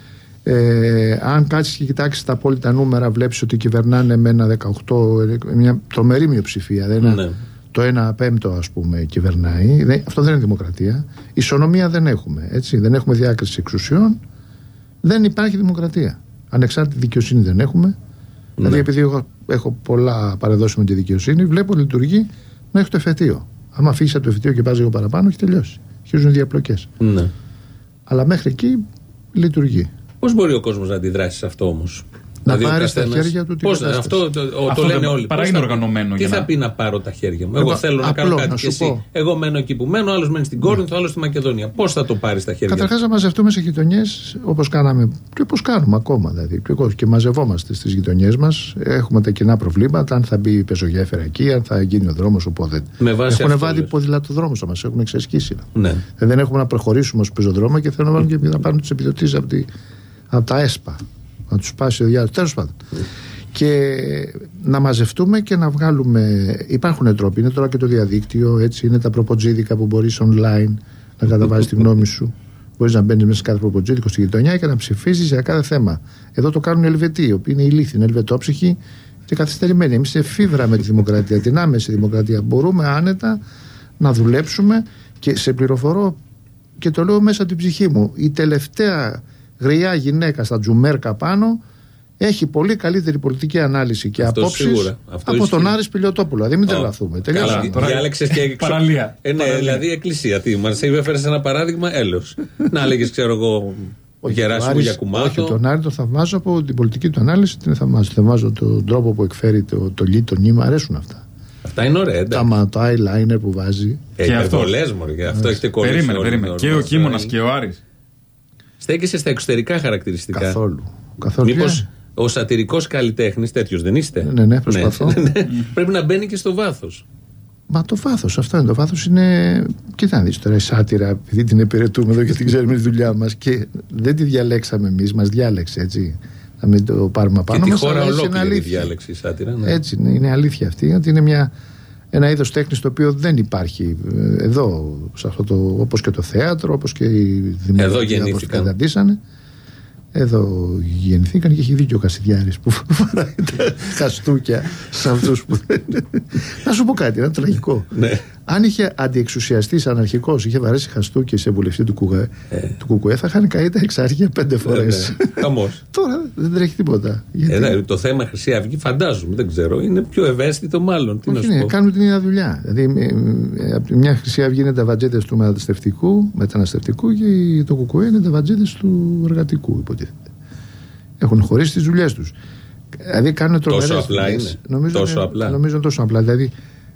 Αν κάτσεις και κοιτάξεις τα απόλυτα νούμερα, βλέπεις ότι κυβερνάνε με ένα 18, μια τρομερή μειοψηφία. Ναι. Το 1/5 ας πούμε κυβερνάει. Αυτό δεν είναι δημοκρατία. Ισονομία δεν έχουμε. Έτσι. Δεν έχουμε διάκριση εξουσιών. Δεν υπάρχει δημοκρατία. Ανεξάρτητη δικαιοσύνη δεν έχουμε. Ναι. Δηλαδή επειδή εγώ έχω πολλά παρεδώσει με τη δικαιοσύνη, βλέπω ότι λειτουργεί μέχρι το εφετείο. Άμα αφήσει από το εφετείο και πας λίγο παραπάνω, έχει τελειώσει. Αρχίζουν διαπλοκές. Ναι. Αλλά μέχρι εκεί λειτουργεί. Πώς μπορεί ο κόσμος να αντιδράσει σε αυτό όμως? Να πάρει στα χέρια του την κατάσταση. Αυτό το λένε όλοι. Παρά είναι οργανωμένο. Τι θα πει να πάρω τα χέρια μου? Εγώ θέλω να κάνω κάτι και εσύ. Εγώ μένω εκεί που μένω, άλλος μένει στην Κόρινθο, άλλος στη Μακεδονία. Πώς θα το πάρει στα χέρια? Καταρχάς να μαζευτούμε σε γειτονιές όπως κάναμε και όπως κάνουμε ακόμα. Δηλαδή. Και μαζευόμαστε στις γειτονιές μας. Έχουμε τα κοινά προβλήματα. Αν θα μπει η πεζογέφυρα εκεί, αν θα γίνει ο δρόμος. Οπότε έχουν βάλει ποδηλατοδρόμους θα μας έχουν εξασκήσει. Ναι. Δεν έχουμε να προχωρήσουμε ως πεζοδρόμο και θέλουν να βάλουν και να πάρουν τις επιδοτήσεις από τα ΕΣΠΑ. Να τους πάσει ο διάλογος, τέλος πάντων. Και να μαζευτούμε και να βγάλουμε. Υπάρχουν τρόποι, είναι τώρα και το διαδίκτυο, έτσι, είναι τα προποτζίδικα που μπορείς online να καταβάζεις τη γνώμη σου. Μπορείς να μπαίνεις μέσα σε κάθε προποτζίδικο στη γειτονιά και να ψηφίζεις για κάθε θέμα. Εδώ το κάνουν οι Ελβετοί, οι οποίοι είναι ηλίθιοι, είναι ελβετόψυχοι και καθυστερημένοι. Εμείς σε φίβρα με τη δημοκρατία, την άμεση δημοκρατία. Μπορούμε άνετα να δουλέψουμε και σε πληροφορώ και το λέω μέσα από την ψυχή μου. Η τελευταία γριά γυναίκα στα τζουμέρκα πάνω έχει πολύ καλύτερη πολιτική ανάλυση και απόψεις από τον Άρη Σπηλιοτόπουλο. Δηλαδή μην τρελαθούμε. Διάλεξες και παραλία. Ναι, δηλαδή εκκλησία. Τι, Μαρσέη έφερε ένα παράδειγμα, έλεος. Να έλεγες, ξέρω εγώ, ο Γεράσιμο Γιακουμάτο. Όχι, τον Άρη τον θαυμάζω από την πολιτική του ανάλυση. Την θαυμάζω. Θαυμάζω τον τρόπο που εκφέρει το λι, το νήμα. Αρέσουν αυτά. Αυτά είναι ωραία. Το eyeliner που βάζει. Και αυτό λες, μωρέ. Αυτό έχετε κολλήσει. Περίμενε. Και ο Κίμωνας και ο Άρης. Στέκεσαι στα εξωτερικά χαρακτηριστικά. Καθόλου. Μήπως ο σατυρικός καλλιτέχνης, τέτοιος δεν είστε? Ναι, προσπαθώ. Πρέπει να μπαίνει και στο βάθος. Μα το βάθος, αυτό είναι το βάθος. Είναι. Κοίτα να δεις τώρα η σάτυρα, επειδή την υπηρετούμε εδώ και την ξέρουμε τη δουλειά μας και δεν τη διαλέξαμε εμείς, μας διάλεξε έτσι. Να μην το πάρουμε πάνω. Και μας. τη χώρα ολόκληρη διάλεξη η σάτυρα. Ναι. Έτσι είναι αλήθεια αυτή, ότι είναι ένα είδος τέχνης το οποίο δεν υπάρχει εδώ, σε αυτό όπως και το θέατρο, όπως και οι δημιουργοί όπως το καταντήσανε. Εδώ γεννηθήκαν και έχει δίκιο ο Κασιδιάρης που φοράει τα χαστούκια σε αυτούς που. Να σου πω κάτι, είναι τραγικό. Ναι. Αν είχε αντιεξουσιαστής αναρχικός, είχε βαρέσει χαστούκι σε βουλευτή του ΚΚΕ, θα είχαν καεί τα εξάρχεια 5 φορές. Χαμός. Τώρα δεν τρέχει τίποτα. Το θέμα Χρυσή Αυγή, φαντάζομαι, δεν ξέρω, είναι πιο ευαίσθητο μάλλον. Τι όχι, κάνουν την ίδια δουλειά. Δηλαδή, από τη μια Χρυσή Αυγή είναι τα βατζέτες του μεταναστευτικού και το ΚΚΕ είναι τα βατζέτες του εργατικού, υποτίθεται. Έχουν χωρίσει τις δουλειές τους. Δηλαδή κάνουν τρομερές. Τόσο απλά είναι. Νομίζω τόσο απλά. Δηλαδή,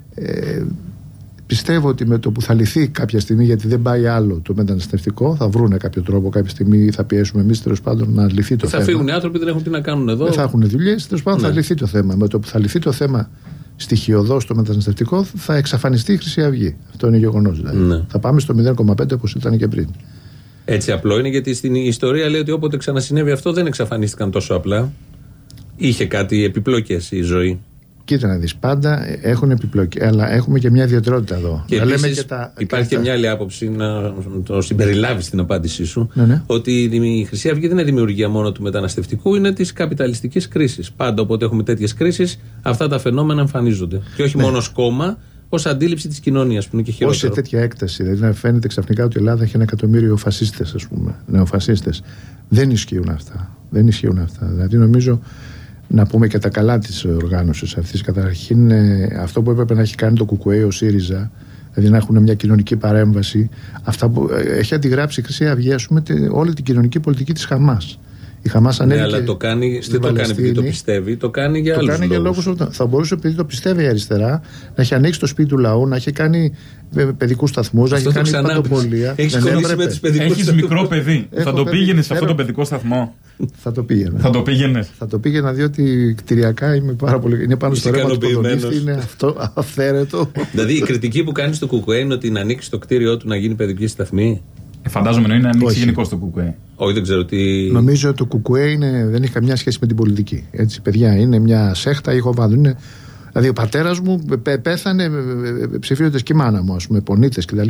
πιστεύω ότι με το που θα λυθεί κάποια στιγμή, γιατί δεν πάει άλλο το μεταναστευτικό, θα βρούνε κάποιο τρόπο κάποια στιγμή, θα πιέσουμε εμείς τέλος πάντων να λυθεί το θέμα. Θα φύγουν οι άνθρωποι, δεν έχουν τι να κάνουν εδώ. Δεν θα έχουν δουλειές, τέλος πάντων θα λυθεί το θέμα. Με το που θα λυθεί το θέμα στοιχειωδώς στο μεταναστευτικό, θα εξαφανιστεί η Χρυσή Αυγή. Αυτό είναι γεγονός. Δηλαδή. Ναι. Θα πάμε στο 0,5 όπως ήταν και πριν. Έτσι απλό είναι, γιατί στην ιστορία λέει ότι όποτε ξανασυνέβη αυτό δεν εξαφανίστηκαν τόσο απλά. Είχε κάτι επιπλοκές η ζωή. Κοίτα να δεις, πάντα έχουν επιπλοκή, αλλά έχουμε και μια ιδιαιτερότητα εδώ. Και επίσης, υπάρχει και μια άλλη άποψη να το συμπεριλάβεις στην απάντησή σου, ότι η Χρυσή Αυγή δεν είναι δημιουργία μόνο του μεταναστευτικού, είναι της καπιταλιστικής κρίσης. Πάντα όποτε έχουμε τέτοιες κρίσεις, αυτά τα φαινόμενα εμφανίζονται. Και όχι μόνο ως κόμμα, ως αντίληψη της κοινωνίας που είναι και χειρότερο. Όχι σε τέτοια έκταση. Δηλαδή να φαίνεται ξαφνικά ότι η Ελλάδα έχει 1 εκατομμύριο φασίστες, ας πούμε, νεοφασίστες. Δεν ισχύουν αυτά. Δηλαδή νομίζω. Να πούμε και τα καλά της οργάνωσης αυτής. Καταρχήν, αυτό που έπρεπε να έχει κάνει το ΚΚΕ, ο ΣΥΡΙΖΑ, δηλαδή να έχουν μια κοινωνική παρέμβαση, αυτά που έχει αντιγράψει η Χρυσή Αυγή, ας πούμε, όλη την κοινωνική πολιτική της Χαμάς. Η Χαμάς ανέβηκε. Ναι, αλλά το κάνει, δεν το κάνει επειδή το πιστεύει, το κάνει για άλλους λόγους. Θα μπορούσε, επειδή το πιστεύει η αριστερά, να έχει ανοίξει το σπίτι του λαού, να έχει κάνει παιδικούς σταθμούς, να έχει κάνει παντοπολία. Έχεις κολλήσει με τους παιδικούς. Έχεις μικρό παιδί. Θα το πήγαινε σε αυτό το παιδικό σταθμό. Θα το πήγαινα. Θα το πήγαινα, διότι κτηριακά είμαι πάρα πολύ. Είναι πάνω στο ρεύμα του Ποδονύφτη, είναι αυτό αυθαίρετο. Δηλαδή η κριτική που κάνει στο ΚΚΕ είναι ότι να ανοίξει το κτίριό του να γίνει παιδική σταθμή. Φαντάζομαι να είναι να ανοίξει γενικώ το ΚΚΕ. Όχι, δεν ξέρω τι. Νομίζω ότι το ΚΚΕ δεν έχει καμιά σχέση με την πολιτική. Έτσι, παιδιά, είναι μια σέχτα ηχοβάδων. Δηλαδή, ο πατέρας μου πέθανε ψηφίζοντας και η μάνα μου, ας πούμε, πονίτες κτλ.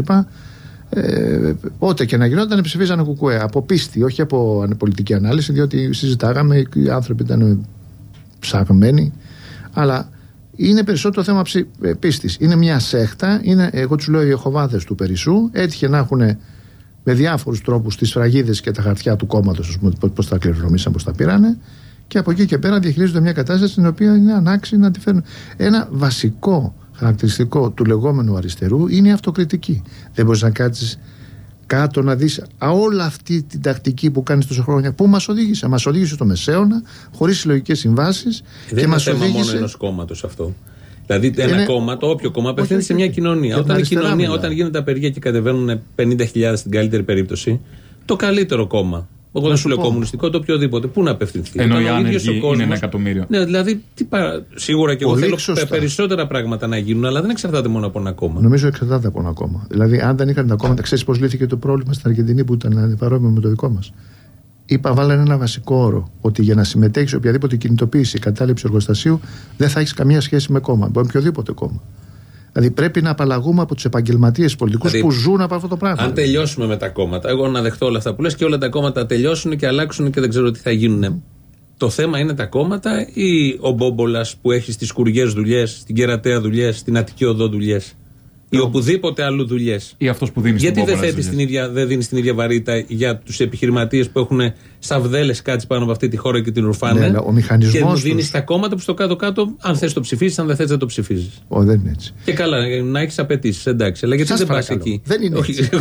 Ό,τι και να γινόταν, ψηφίζανε ΚΚΕ. Από πίστη, όχι από πολιτική ανάλυση, διότι συζητάγαμε, οι άνθρωποι ήταν ψαγμένοι. Αλλά είναι περισσότερο θέμα πίστης. Είναι μια σέχτα. Εγώ τους λέω οι Ιεχωβάδες του Περισσού. Έτυχε να έχουν με διάφορους τρόπους τις σφραγίδες και τα χαρτιά του κόμματος, πώς τα κληρονομήσαν, πώς τα πήρανε. Και από εκεί και πέρα διαχειρίζονται μια κατάσταση στην οποία είναι ανάξιοι να τη φέρουν. Ένα βασικό χαρακτηριστικό του λεγόμενου αριστερού είναι η αυτοκριτική. Δεν μπορείς να κάτσεις κάτω να δεις όλη αυτή την τακτική που κάνεις τόσα χρόνια. Πού μας οδήγησε? Μας οδήγησε στο Μεσαίωνα, χωρίς συλλογικές συμβάσεις. Δεν είναι θέμα μόνο ενός κόμματος αυτό. Δηλαδή ένα κόμμα, το όποιο κόμμα, απευθύνεται σε μια κοινωνία. Όταν γίνεται απεργία και κατεβαίνουν 50.000 στην καλύτερη περίπτωση, το καλύτερο κόμμα. Εγώ δεν σου λέω κομμουνιστικό, το οποιοδήποτε. Πού να απευθυνθεί? Ενώ οι άνεργοι είναι 1 εκατομμύριο. Ναι, δηλαδή σίγουρα και εγώ θέλω περισσότερα πράγματα να γίνουν, αλλά δεν εξαρτάται μόνο από ένα κόμμα. Νομίζω εξαρτάται από ένα κόμμα. Δηλαδή, αν δεν είχαν τα κόμματα, ξέρεις πώς λύθηκε το πρόβλημα στην Αργεντινή που ήταν παρόμοιο με το δικό μας? Βάλανε ένα βασικό όρο, ότι για να συμμετέχεις σε οποιαδήποτε κινητοποίηση ή κατάληψη εργοστασίου δεν θα έχεις καμία σχέση με κόμμα. Μπορεί με οποιοδήποτε κόμμα. Δηλαδή πρέπει να απαλλαγούμε από τους επαγγελματίες πολιτικούς που ζουν από αυτό το πράγμα. Αν τελειώσουμε με τα κόμματα, εγώ να δεχτώ όλα αυτά που λες και όλα τα κόμματα τελειώσουν και αλλάξουν και δεν ξέρω τι θα γίνουν. Το θέμα είναι τα κόμματα ή ο Μπόμπολας που έχει στις Κουριές δουλειές, στην Κερατέα δουλειές, στην Αττική Οδό δουλειές ή οπουδήποτε αλλού δουλειές? Ή αυτός που δίνει. Γιατί δεν δίνει την ίδια βαρύτητα για τους επιχειρηματίες που έχουν σαβδέλες κάτσει πάνω από αυτή τη χώρα και την ρουφάνε? Ναι, ο μηχανισμός. Και δίνει στα κόμματα που στο κάτω-κάτω, αν θες το ψηφίσεις, αν δεν θες δεν το ψηφίζεις. Δεν είναι έτσι. Και καλά, να έχεις απαιτήσεις, εντάξει. Αλλά γιατί δεν πας εκεί? Δεν είναι έτσι.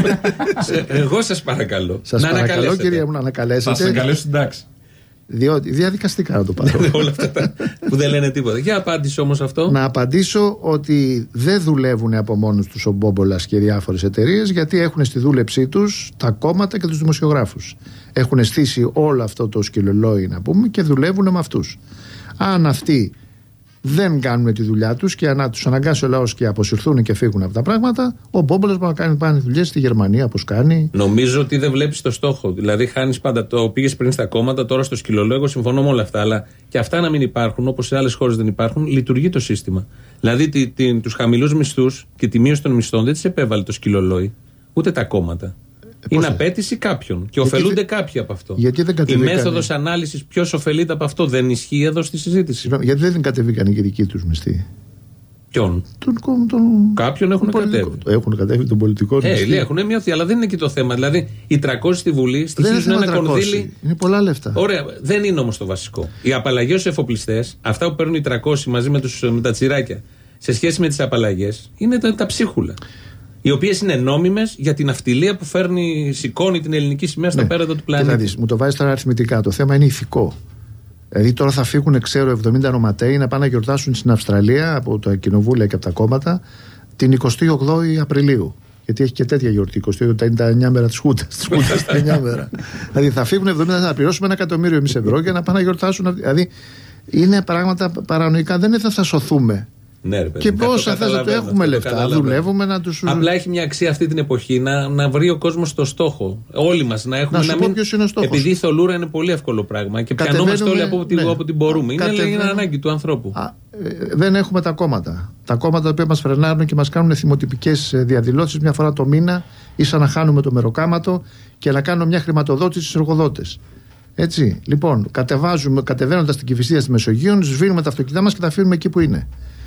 Εγώ σας παρακαλώ. Σας παρακαλώ, κυρία μου, να ανακαλέσετε. Θα σας εγκαλέσω, εντάξει. Διότι διαδικαστικά να το πάρω. Όλα αυτά που δεν λένε τίποτα. Για απάντησε όμως αυτό. Να απαντήσω ότι δεν δουλεύουν από μόνους τους ο Μπόμπολας και διάφορες εταιρείες, γιατί έχουν στη δούλεψή τους τα κόμματα και τους δημοσιογράφους. Έχουν στήσει όλο αυτό το σκυλολόι, να πούμε, και δουλεύουν με αυτούς. Αν αυτοί δεν κάνουν τη δουλειά τους και να τους αναγκάσει ο λαός και αποσυρθούν και φύγουν από τα πράγματα, ο Μπόμπολας μπορεί να κάνει δουλειές στη Γερμανία όπως κάνει. Νομίζω ότι δεν βλέπεις το στόχο. Δηλαδή, χάνεις πάντα. Το πήγες πριν στα κόμματα, τώρα στο σκυλολό. Εγώ συμφωνώ με όλα αυτά. Αλλά και αυτά να μην υπάρχουν, όπως σε άλλες χώρες δεν υπάρχουν, λειτουργεί το σύστημα. Δηλαδή, τους χαμηλούς μισθούς και τη μείωση των μισθών δεν τις επέβαλε το σκυλολόι, ούτε τα κόμματα. Είναι απέτηση κάποιων και ωφελούνται κάποιοι από αυτό. Η μέθοδος ανάλυσης ποιος ωφελείται από αυτό δεν ισχύει εδώ στη συζήτηση. Γιατί δεν κατεβήκαν οι δικοί τους μισθοί? Ποιον? Κάποιον έχουν κατέβει. Έχουν κατέβει τον πολιτικό μισθή. Έχουν μειωθεί, αλλά δεν είναι εκεί το θέμα. Δηλαδή, οι 300 στη Βουλή στοιχίζουν ένα κονδύλι. Είναι πολλά λεφτά. Ωραία, δεν είναι όμως το βασικό. Οι απαλλαγές στους εφοπλιστές, αυτά που παίρνουν οι 300 μαζί με τα τσιράκια, σε σχέση με τις απαλλαγές, είναι τα ψίχουλα. Οι οποίες είναι νόμιμες για την αυτιλία που σηκώνει την ελληνική σημαία στα πέρατα του πλανήτη. Δηλαδή, μου το βάζει τώρα αριθμητικά. Το θέμα είναι ηθικό. Δηλαδή, τώρα θα φύγουν, ξέρω, 70 νοματέοι να πάνε να γιορτάσουν στην Αυστραλία από τα κοινοβούλια και από τα κόμματα την 28η Απριλίου. Γιατί έχει και τέτοια γιορτή, 29 μέρα τη Χούντα. Τη Χούντα τα 9 μέρα. Δηλαδή, θα φύγουν 70 να πληρώσουμε 1 εκατομμύριο εμείς ευρώ για να πάνε να γιορτάσουν. Δηλαδή, είναι πράγματα παρανοϊκά. Δεν θα σωθούμε. Ναι, και πόσα θες να το έχουμε λεφτά, δουλεύουμε να τους. Απλά έχει μια αξία αυτή την εποχή να βρει ο κόσμος το στόχο. Όλοι μας να έχουμε. Να σου πω ποιος είναι ο στόχος. Επειδή η θολούρα είναι πολύ εύκολο πράγμα και πιανόμαστε όλοι από ό,τι μπορούμε. Είναι ανάγκη του ανθρώπου. Δεν έχουμε τα κόμματα. Τα κόμματα τα οποία μας φρενάρουν και μας κάνουν θυμοτυπικές διαδηλώσεις μια φορά το μήνα, ή σαν να χάνουμε το μεροκάματο και να κάνουμε μια χρηματοδότηση στους εργοδότες. Έτσι. Λοιπόν, κατεβαίνοντας την Κηφισία στη Μεσογείο, σβήνουμε τα αυτοκίνητά μας και τα αφήνουμε εκεί που είναι.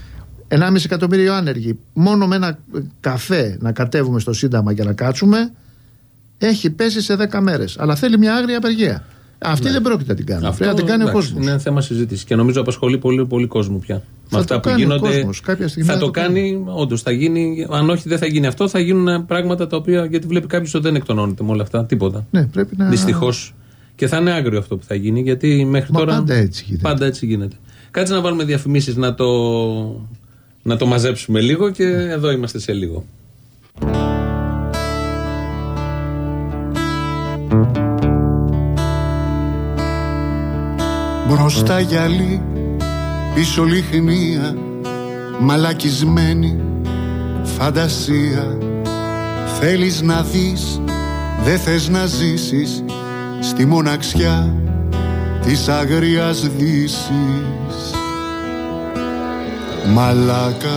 1,5 εκατομμύριο άνεργοι. Μόνο με ένα καφέ να κατέβουμε στο Σύνταγμα και να κάτσουμε, έχει πέσει σε 10 μέρες. Αλλά θέλει μια άγρια απεργία. Αυτή δεν πρόκειται να την κάνει. Πρέπει να την κάνει ο κόσμος. Είναι θέμα συζήτηση και νομίζω απασχολεί πολύ, πολύ κόσμο πια. Με αυτά που γίνονται. Θα το κάνει, όντως θα γίνει. Αν όχι, δεν θα γίνει αυτό. Θα γίνουν πράγματα τα οποία. Γιατί βλέπει κάποιο ότι δεν εκτονώνεται με όλα αυτά. Τίποτα. Ναι, πρέπει να. Δυστυχώς. Και θα είναι άγριο αυτό που θα γίνει. Γιατί μέχρι τώρα. Πάντα έτσι γίνεται. Κάτσε να βάλουμε διαφημίσεις να το μαζέψουμε λίγο και εδώ είμαστε σε λίγο. Μπροστά γυαλί, πίσω λιχνία, μαλακισμένη φαντασία. Θέλεις να δεις, δεν θες να ζήσεις στη μοναξιά της αγριάς δύσης. Μαλάκα,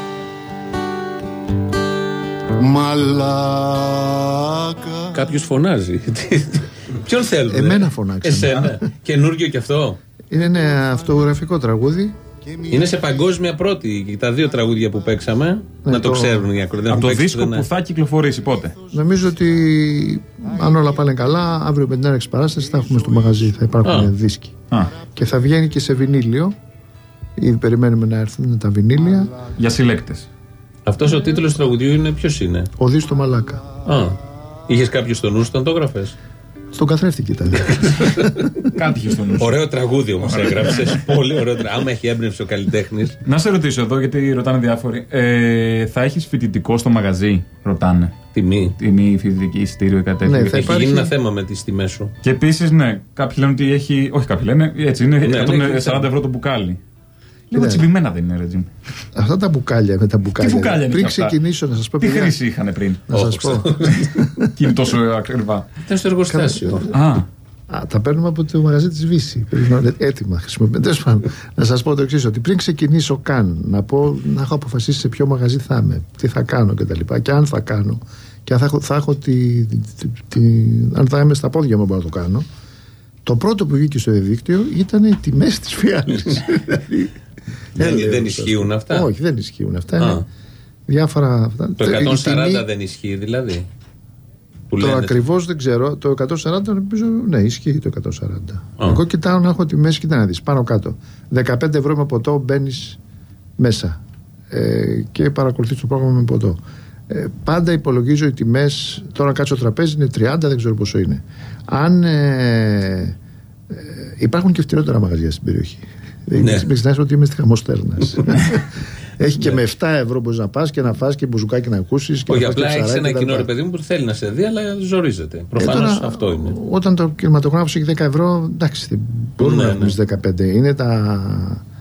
μαλάκα. Κάποιος φωνάζει. Ποιον θέλουν? Εμένα φωνάξε. Εσένα. Καινούργιο κι αυτό. Είναι ένα αυτογραφικό τραγούδι. Είναι σε παγκόσμια πρώτη. Τα 2 τραγούδια που παίξαμε. Να το ξέρουν οι ακροατές. Από το δίσκο που θα κυκλοφορήσει πότε? Νομίζω ότι αν όλα πάνε καλά, αύριο με την έναρξη παράσταση θα έχουμε στο μαγαζί. Θα υπάρχουν δίσκοι. Και θα βγαίνει και σε βινίλιο. Ήδη περιμένουμε να έρθουν τα βινίλια. Για συλλέκτες. Αυτός ο τίτλος του τραγουδιού είναι ποιος είναι? Οδύ στο Μαλάκα. Είχες κάποιο στο νου όταν το έγραφες? Στον καθρέφτη ήταν. Κάτι είχε στο νου. Ωραίο τραγούδι όμως έγραψες. Πολύ ωραίο τραγούδι. Άμα έχει έμπνευση ο καλλιτέχνης. Να σε ρωτήσω εδώ, γιατί ρωτάνε διάφοροι. Θα έχεις φοιτητικό στο μαγαζί? Ρωτάνε. Τιμή φοιτητική, εισιτήριο ή κάτι τέτοιο. Ναι, έχει γίνει ένα θέμα με τις τιμές σου. Και επίσης, ναι, κάποιοι λένε ότι έχει. Όχι, κάποιοι λένε έτσι, είναι 140 ευρώ το μπουκάλι. Λίγο τσιμπημένα δεν είναι, ρε Τζιμ. Αυτά τα μπουκάλια με τα μπουκάλια. Τι μπουκάλια πριν ξεκινήσω, να σας πω. Τι χρήση είχαν πριν? Να σας πω. Και είναι τόσο ακριβά. Ήταν στο εργοστάσιο. Τα παίρνουμε από το μαγαζί της Βύση. Έτοιμα χρησιμοποιούμε. Να σας πω το εξής, ότι πριν ξεκινήσω καν να έχω αποφασίσει σε ποιο μαγαζί θα είμαι, τι θα κάνω κτλ. Και αν θα κάνω, και αν θα έχω αν θα είμαι στα πόδια μου μπορώ να το κάνω. Το πρώτο που βγήκε στο διαδίκτυο ήταν οι τιμές της φιάλης. Δεν ισχύουν αυτά? Όχι, δεν ισχύουν αυτά. Είναι διάφορα. Το 140 δεν ισχύει δηλαδή? Το ακριβώς δεν ξέρω. Το 140 νομίζω, ναι, ισχύει το 140. Εγώ κοιτάω να έχω τιμές, κοιτά να δεις, πάνω κάτω. 15 ευρώ με ποτό μπαίνεις μέσα και παρακολουθείς το πρόγραμμα με ποτό. Πάντα υπολογίζω οι τιμές. Τώρα κάτσω τραπέζι είναι 30, δεν ξέρω πόσο είναι. Αν υπάρχουν και φτηνότερα μαγαζιά στην περιοχή. Μην ξεχνάς ότι είμαι στη Χαμοστέρνας. Έχει και με 7 ευρώ μπορείς να πας και να φας και μπουζουκάκι να ακούσεις. Όχι, απλά έχεις ένα κοινό ρε παιδί μου που θέλει να σε δει, αλλά ζορίζεται. Προφανώς αυτό είναι. Όταν το κινηματογράφος έχει 10 ευρώ, εντάξει, δεν μπορούμε να έχουμε 15. Είναι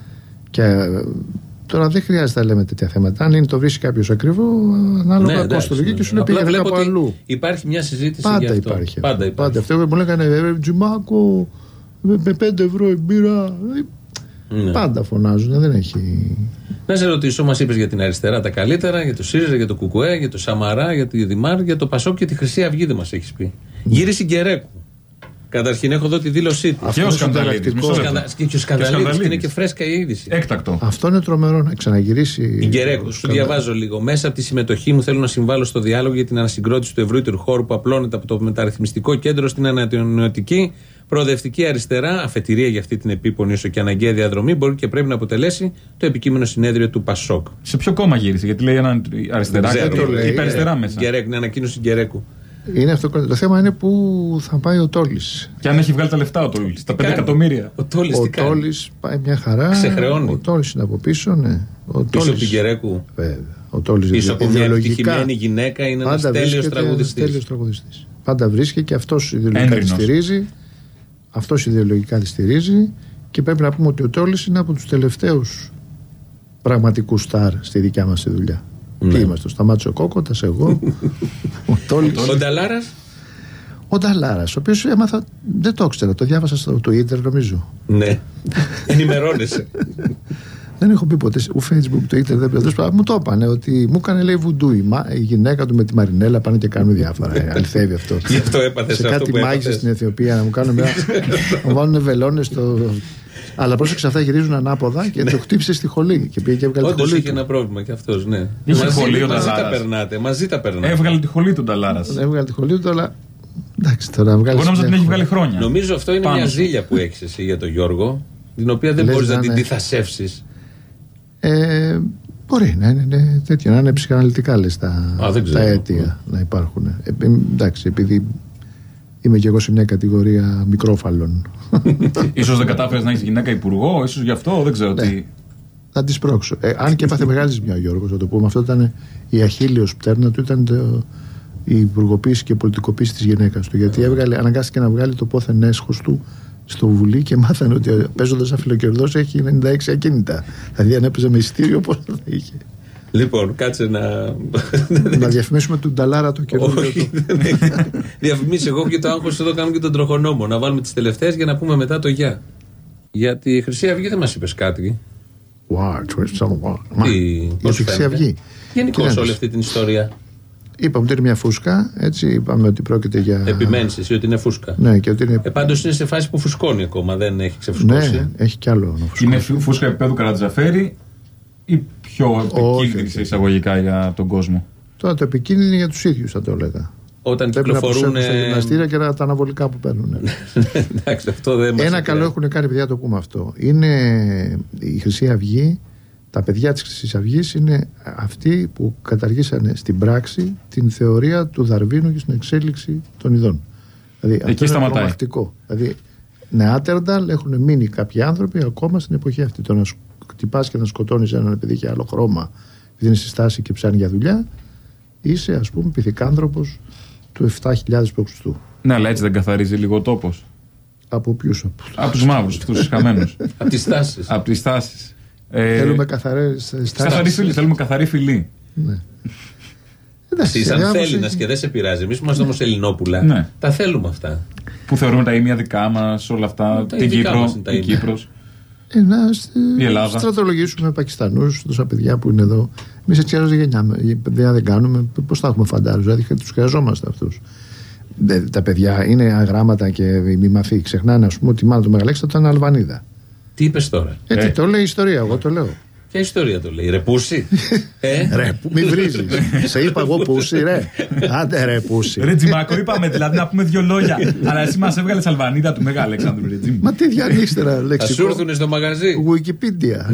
Και τώρα δεν χρειάζεται να λέμε τέτοια θέματα. Αν το βρίσκει κάποιο ακριβό, ανάλογα κόστολογεί και σου λέει πήγαινε κάπου αλλού. Υπάρχει μια συζήτηση πάντα για αυτό. Υπάρχει. Πάντα. Αυτό μου λέγανε Τζιμάκο με 5 ευρώ η μπύρα. Πάντα φωνάζουν, δεν έχει. Να σε ρωτήσω, μας είπες για την αριστερά τα καλύτερα, για το ΣΥΡΙΖΑ, για το ΚΚΕ, για το Σαμαρά, για τη Δημάρ, για το Πασόκ και τη Χρυσή Αυγή δεν μας έχεις πει. Γύρισε Γκερέκου. Καταρχήν έχω εδώ τη δήλωσή του. Και ο Σκανδαλίδης. Και ο Σκανδαλίδης και είναι και φρέσκα η είδηση. Έκτακτο. Αυτό είναι τρομερό να ξαναγυρίσει. Η Γκερέκου, σου διαβάζω λίγο. Μέσα από τη συμμετοχή μου θέλω να συμβάλλω στο διάλογο για την ανασυγκρότηση του ευρύτερου χώρου που απλώνεται από το μεταρρυθμιστικό κέντρο στην ανατολική προοδευτική αριστερά. Αφετηρία για αυτή την επίπονη όσο και αναγκαία διαδρομή μπορεί και πρέπει να αποτελέσει το επικείμενο συνέδριο του Πασόκ. Σε ποιο κόμμα γύρισε, γιατί λέει ένα αριστερά και υπεραριστερά μέσα. Γκερέκου, είναι ανακοίνωση Γκερέκου. Είναι αυτό, το θέμα είναι πού θα πάει ο Τόλης. Και αν έχει βγάλει τα λεφτά ο Τόλης, τα 5 εκατομμύρια. Ο Τόλης πάει μια χαρά. Ξεχρεώνει. Ο Τόλης είναι από πίσω, ναι. Πίσω από την Γκερέκου. Ο Τόλης πίσω από μια ευτυχημένη γυναίκα είναι ένας τέλειος τραγουδιστής. Πάντα βρίσκει και αυτός ιδεολογικά τη στηρίζει. Και πρέπει να πούμε ότι ο Τόλης είναι από τους τελευταίους πραγματικούς στάρ στη δικιά μας τη δουλειά. Ναι. Τι είμαστε, ο Σταμάτσο Κόκοτας, εγώ, ο Τόλης. Ο Νταλάρας. Ο Νταλάρας, ο οποίος έμαθα, δεν το ήξερα, το διάβασα στο Twitter νομίζω. Ναι, ενημερώνεσαι. Δεν έχω πει ποτέ, ο Facebook, Twitter, δεν πρέπει. Μου το είπανε ότι μου έκανε λέει βουντού. Η γυναίκα του με τη Μαρινέλα πάνε και κάνουν διάφορα. Αληθεύει αυτό. Γι' αυτό έπαθε σε κάτι μάγισσες στην Αιθιοπία να μου κάνουν μια. Να βάλουν βελόνες στο. Αλλά πρόσεξε, αυτά γυρίζουν ανάποδα και το χτύπησε στη χολή. Και πήγε και έβγαλε τη χολή. Είχε ένα πρόβλημα κι αυτό, ναι. Μαζί τα περνάτε. Έβγαλε τη χολή του Νταλάρας. Έβγαλε τη χολή του, αλλά. Εντάξει, τώρα βγάλει. Εγώ νόμιζα ότι την έχει βγάλει χρόνια. Νομίζω αυτό είναι μια ζήλια που έχει εσύ για τον Γιώργο, την οποία δεν μπορεί να την διθασεύσει. Μπορεί να είναι τέτοιο, να είναι ψυχαναλυτικά λες τα αίτια να υπάρχουν. Εντάξει, επειδή είμαι και εγώ σε μια κατηγορία μικρόφαλων. Ίσως δεν κατάφερες να έχεις γυναίκα υπουργό, ίσως γι' αυτό, δεν ξέρω τι. Θα τη σπρώξω. Αν και έπαθε μεγάλη ζημιά ο Γιώργος, θα το πούμε. Αυτό ήταν η αχίλιος πτέρνα του, ήταν η υπουργοποίηση και πολιτικοποίηση της γυναίκας του. Γιατί αναγκάστηκε να βγάλει το πόθεν έσχος του στο Βουλή και μάθανε ότι παίζοντας αφιλοκερδός έχει 96 ακίνητα. Δηλαδή αν έπαιζε με ειστήριο πόσο θα είχε. Λοιπόν, κάτσε να διαφημίσουμε τον Νταλάρα το καινούριο. Όχι, διαφημίσει εγώ και το άγχος εδώ κάνουμε και τον τροχονόμο. Να βάλουμε τις τελευταίες για να πούμε μετά το γεια. Για τη Χρυσή Αυγή δεν μας είπες κάτι. Για τη Χρυσή Αυγή. Γενικώς όλη αυτή την ιστορία. Είπαμε ότι είναι μια φούσκα, έτσι. Είπαμε ότι πρόκειται για. Επιμένεις εσύ ότι είναι φούσκα. Ναι, και ότι είναι. Πάντως είναι σε φάση που φουσκώνει ακόμα, δεν έχει ξεφουσκώσει. Ναι, έχει κι άλλο να φουσκώσει. Είναι φούσκα επίπεδου Καρατζαφέρη ή πιο επικίνδυνη σε εισαγωγικά για τον κόσμο? Τώρα το επικίνδυνο είναι για τους ίδιους, θα το έλεγα. Όταν πρέπει κυκλοφορούν. Να στα γυμναστήρια και τα αναβολικά που παίρνουν. Εντάξει, αυτό δεν μας ένα καλό έχουν κάνει, παιδιά, το πούμε αυτό. Είναι η Χρυσή Αυγή. Τα παιδιά της Χρυσής Αυγής είναι αυτοί που καταργήσανε στην πράξη την θεωρία του Δαρβίνου και στην εξέλιξη των ειδών. Δηλαδή, εκεί αυτό σταματάει. Είναι τρομακτικό. Δηλαδή, νεάτερνταλ έχουν μείνει κάποιοι άνθρωποι ακόμα στην εποχή αυτή. Το να χτυπάς και να σκοτώνεις έναν επειδή έχει άλλο χρώμα, επειδή είναι στη στάση και ψάχνει για δουλειά, είσαι, ας πούμε, πυθικάνθρωπος του 7.000 π.Χ. Ναι, αλλά έτσι δεν καθαρίζει λίγο ο τόπος? Από ποιους? Από τους μαύρους, τους χαμένους. Από τις τάσεις. Από τις τάσεις. Θέλουμε καθαρές στάσεις. Θέλουμε καθαρή φυλή. Ναι. Σαν Έλληνας και δεν σε πειράζει. Εμείς είμαστε όμως Ελληνόπουλα. Ναι. Τα θέλουμε αυτά. Που θεωρούμε τα ήμια δικά μας, όλα αυτά. Την Κύπρο, η Κύπρος. Να στρατολογήσουμε Πακιστανούς, τόσα παιδιά που είναι εδώ. Εμείς έτσι άλλως δεν γεννάμε. Παιδιά δεν κάνουμε. Πώς θα έχουμε φαντάρους? Δηλαδή τους χρειαζόμαστε αυτούς. Τα παιδιά είναι αγράμματα και μη μαθή. Ξεχνάνε, ας πούμε, ότι μάλλον το Μεγαλέξανδρο ήταν Αλβανίδα. Τι είπες τώρα? Τι το λέει η ιστορία, εγώ το λέω. Ποια ιστορία το λέει, ρε Πούση? Ρε, μη βρίζεις. Σε είπα εγώ Πούση, ρε. Άντε ρε Πούση. Ρε Τζιμάκο, είπαμε δηλαδή να πούμε δύο λόγια. Αλλά εσύ μας έβγαλες Αλβανίδα του Μεγάλου Αλεξάνδρου. Μα τι διανοίξτε ένα λεξικό? Θα σου έρθουν στο μαγαζί Wikipedia.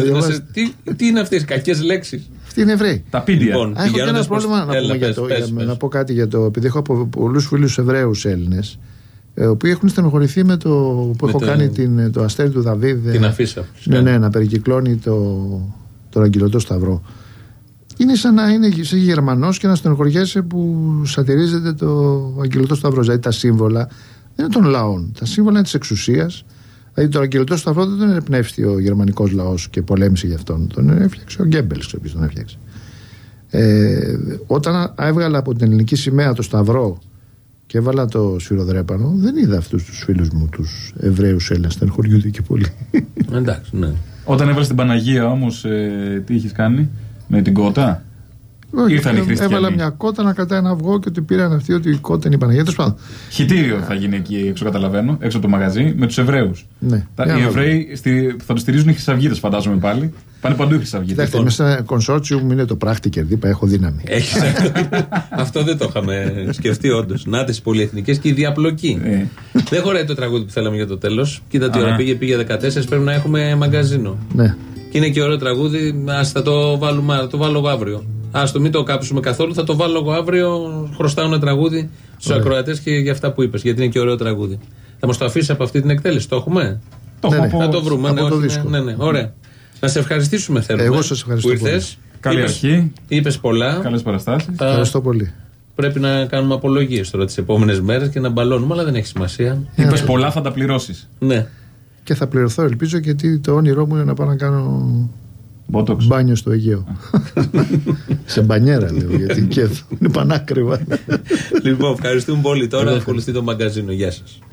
Τι είναι αυτές οι κακές λέξεις? Αυτοί είναι Εβραίοι. Τα πίδια. Έχω και ένα πρόβλημα να πω κάτι για το. Επειδή έχω από πολλούς φίλους Εβραίους Έλληνες, οι οποίοι έχουν στενοχωρηθεί με το που έχω κάνει το αστέρι του Δαβίδ. Την αφίσα. Ναι, να περικυκλώνει τον Αγγελωτό Σταυρό. Είναι σαν να είσαι Γερμανός και να στενοχωριέσαι που σατυρίζεται το Αγγελωτό Σταυρό. Δηλαδή τα σύμβολα δεν είναι των λαών. Τα σύμβολα είναι της εξουσίας. Δηλαδή τον Αγγελωτό Σταυρό δεν τον εμπνεύστηκε ο γερμανικός λαός και πολέμησε γι' αυτόν. Τον έφτιαξε ο Γκέμπελς, όποιος τον έφτιαξε. Όταν έβγαλα από την ελληνική σημαία το Σταυρό και έβαλα το σφυροδρέπανο, δεν είδα αυτούς τους φίλους μου, τους Εβραίους Έλληνες, στενοχωριούνται και πολύ. Εντάξει, ναι. Όταν έβαλες την Παναγία όμως, τι είχες κάνει με την κότα? Ήρθαν οι χριστιανοί. Έβαλα μια κότα να κρατάει ένα αυγό και ότι πήραν αυτοί ότι η κότα είναι η Παναγία. Τέλος πάντων. Χιτήριο θα γίνει εκεί έξω, καταλαβαίνω, έξω από το μαγαζί, με τους Εβραίους. Ναι. Οι Εβραίοι θα τους στηρίζουν οι Χρυσαυγίτες, φαντάζομαι πάλι. Πάνε παντού οι Χρυσαυγίτες. Κοιτάξτε, μέσα σε ένα κονσόρτσιουμ είναι το πράχτη κερδίπα, έχω δύναμη. Αυτό δεν το είχαμε σκεφτεί όντως. Να τις πολυεθνικές και η διαπλοκή. Δεν χωράει το τραγούδι που θέλαμε για το τέλος. Κοίτα τι ώρα πήγε 14, πρέπει να έχουμε μαγκαζίνο. Ναι. Και είναι και ωραίο τραγούδι, θα το βάλω εγώ αύριο. Το μην το κάψουμε καθόλου, θα το βάλω εγώ αύριο. Χρωστάω ένα τραγούδι στους ακροατές και για αυτά που είπες, γιατί είναι και ωραίο τραγούδι. Θα μας το αφήσεις από αυτή την εκτέλεση, το έχουμε? Θα το βρούμε. Από το δίσκο. Ναι, ωραία. Να σε ευχαριστήσουμε, θέλουμε. Εγώ σας ευχαριστώ που ήρθες. Καλή αρχή. Είπες πολλά. Καλές παραστάσεις. Ευχαριστώ πολύ. Πρέπει να κάνουμε απολογίες τώρα τις επόμενες μέρες και να μπαλώνουμε, αλλά δεν έχει σημασία. Είπες πολλά, θα τα πληρώσεις. Ναι. Και θα πληρωθώ, ελπίζω, γιατί το όνειρό μου είναι να πάω να κάνω Botox. Μπάνιο στο Αιγαίο. Σε μπανιέρα, λέω, γιατί και είναι πανάκριβα. Λοιπόν, ευχαριστούμε πολύ. Τώρα ακολουθεί το μαγκαζίνο. Γεια σας.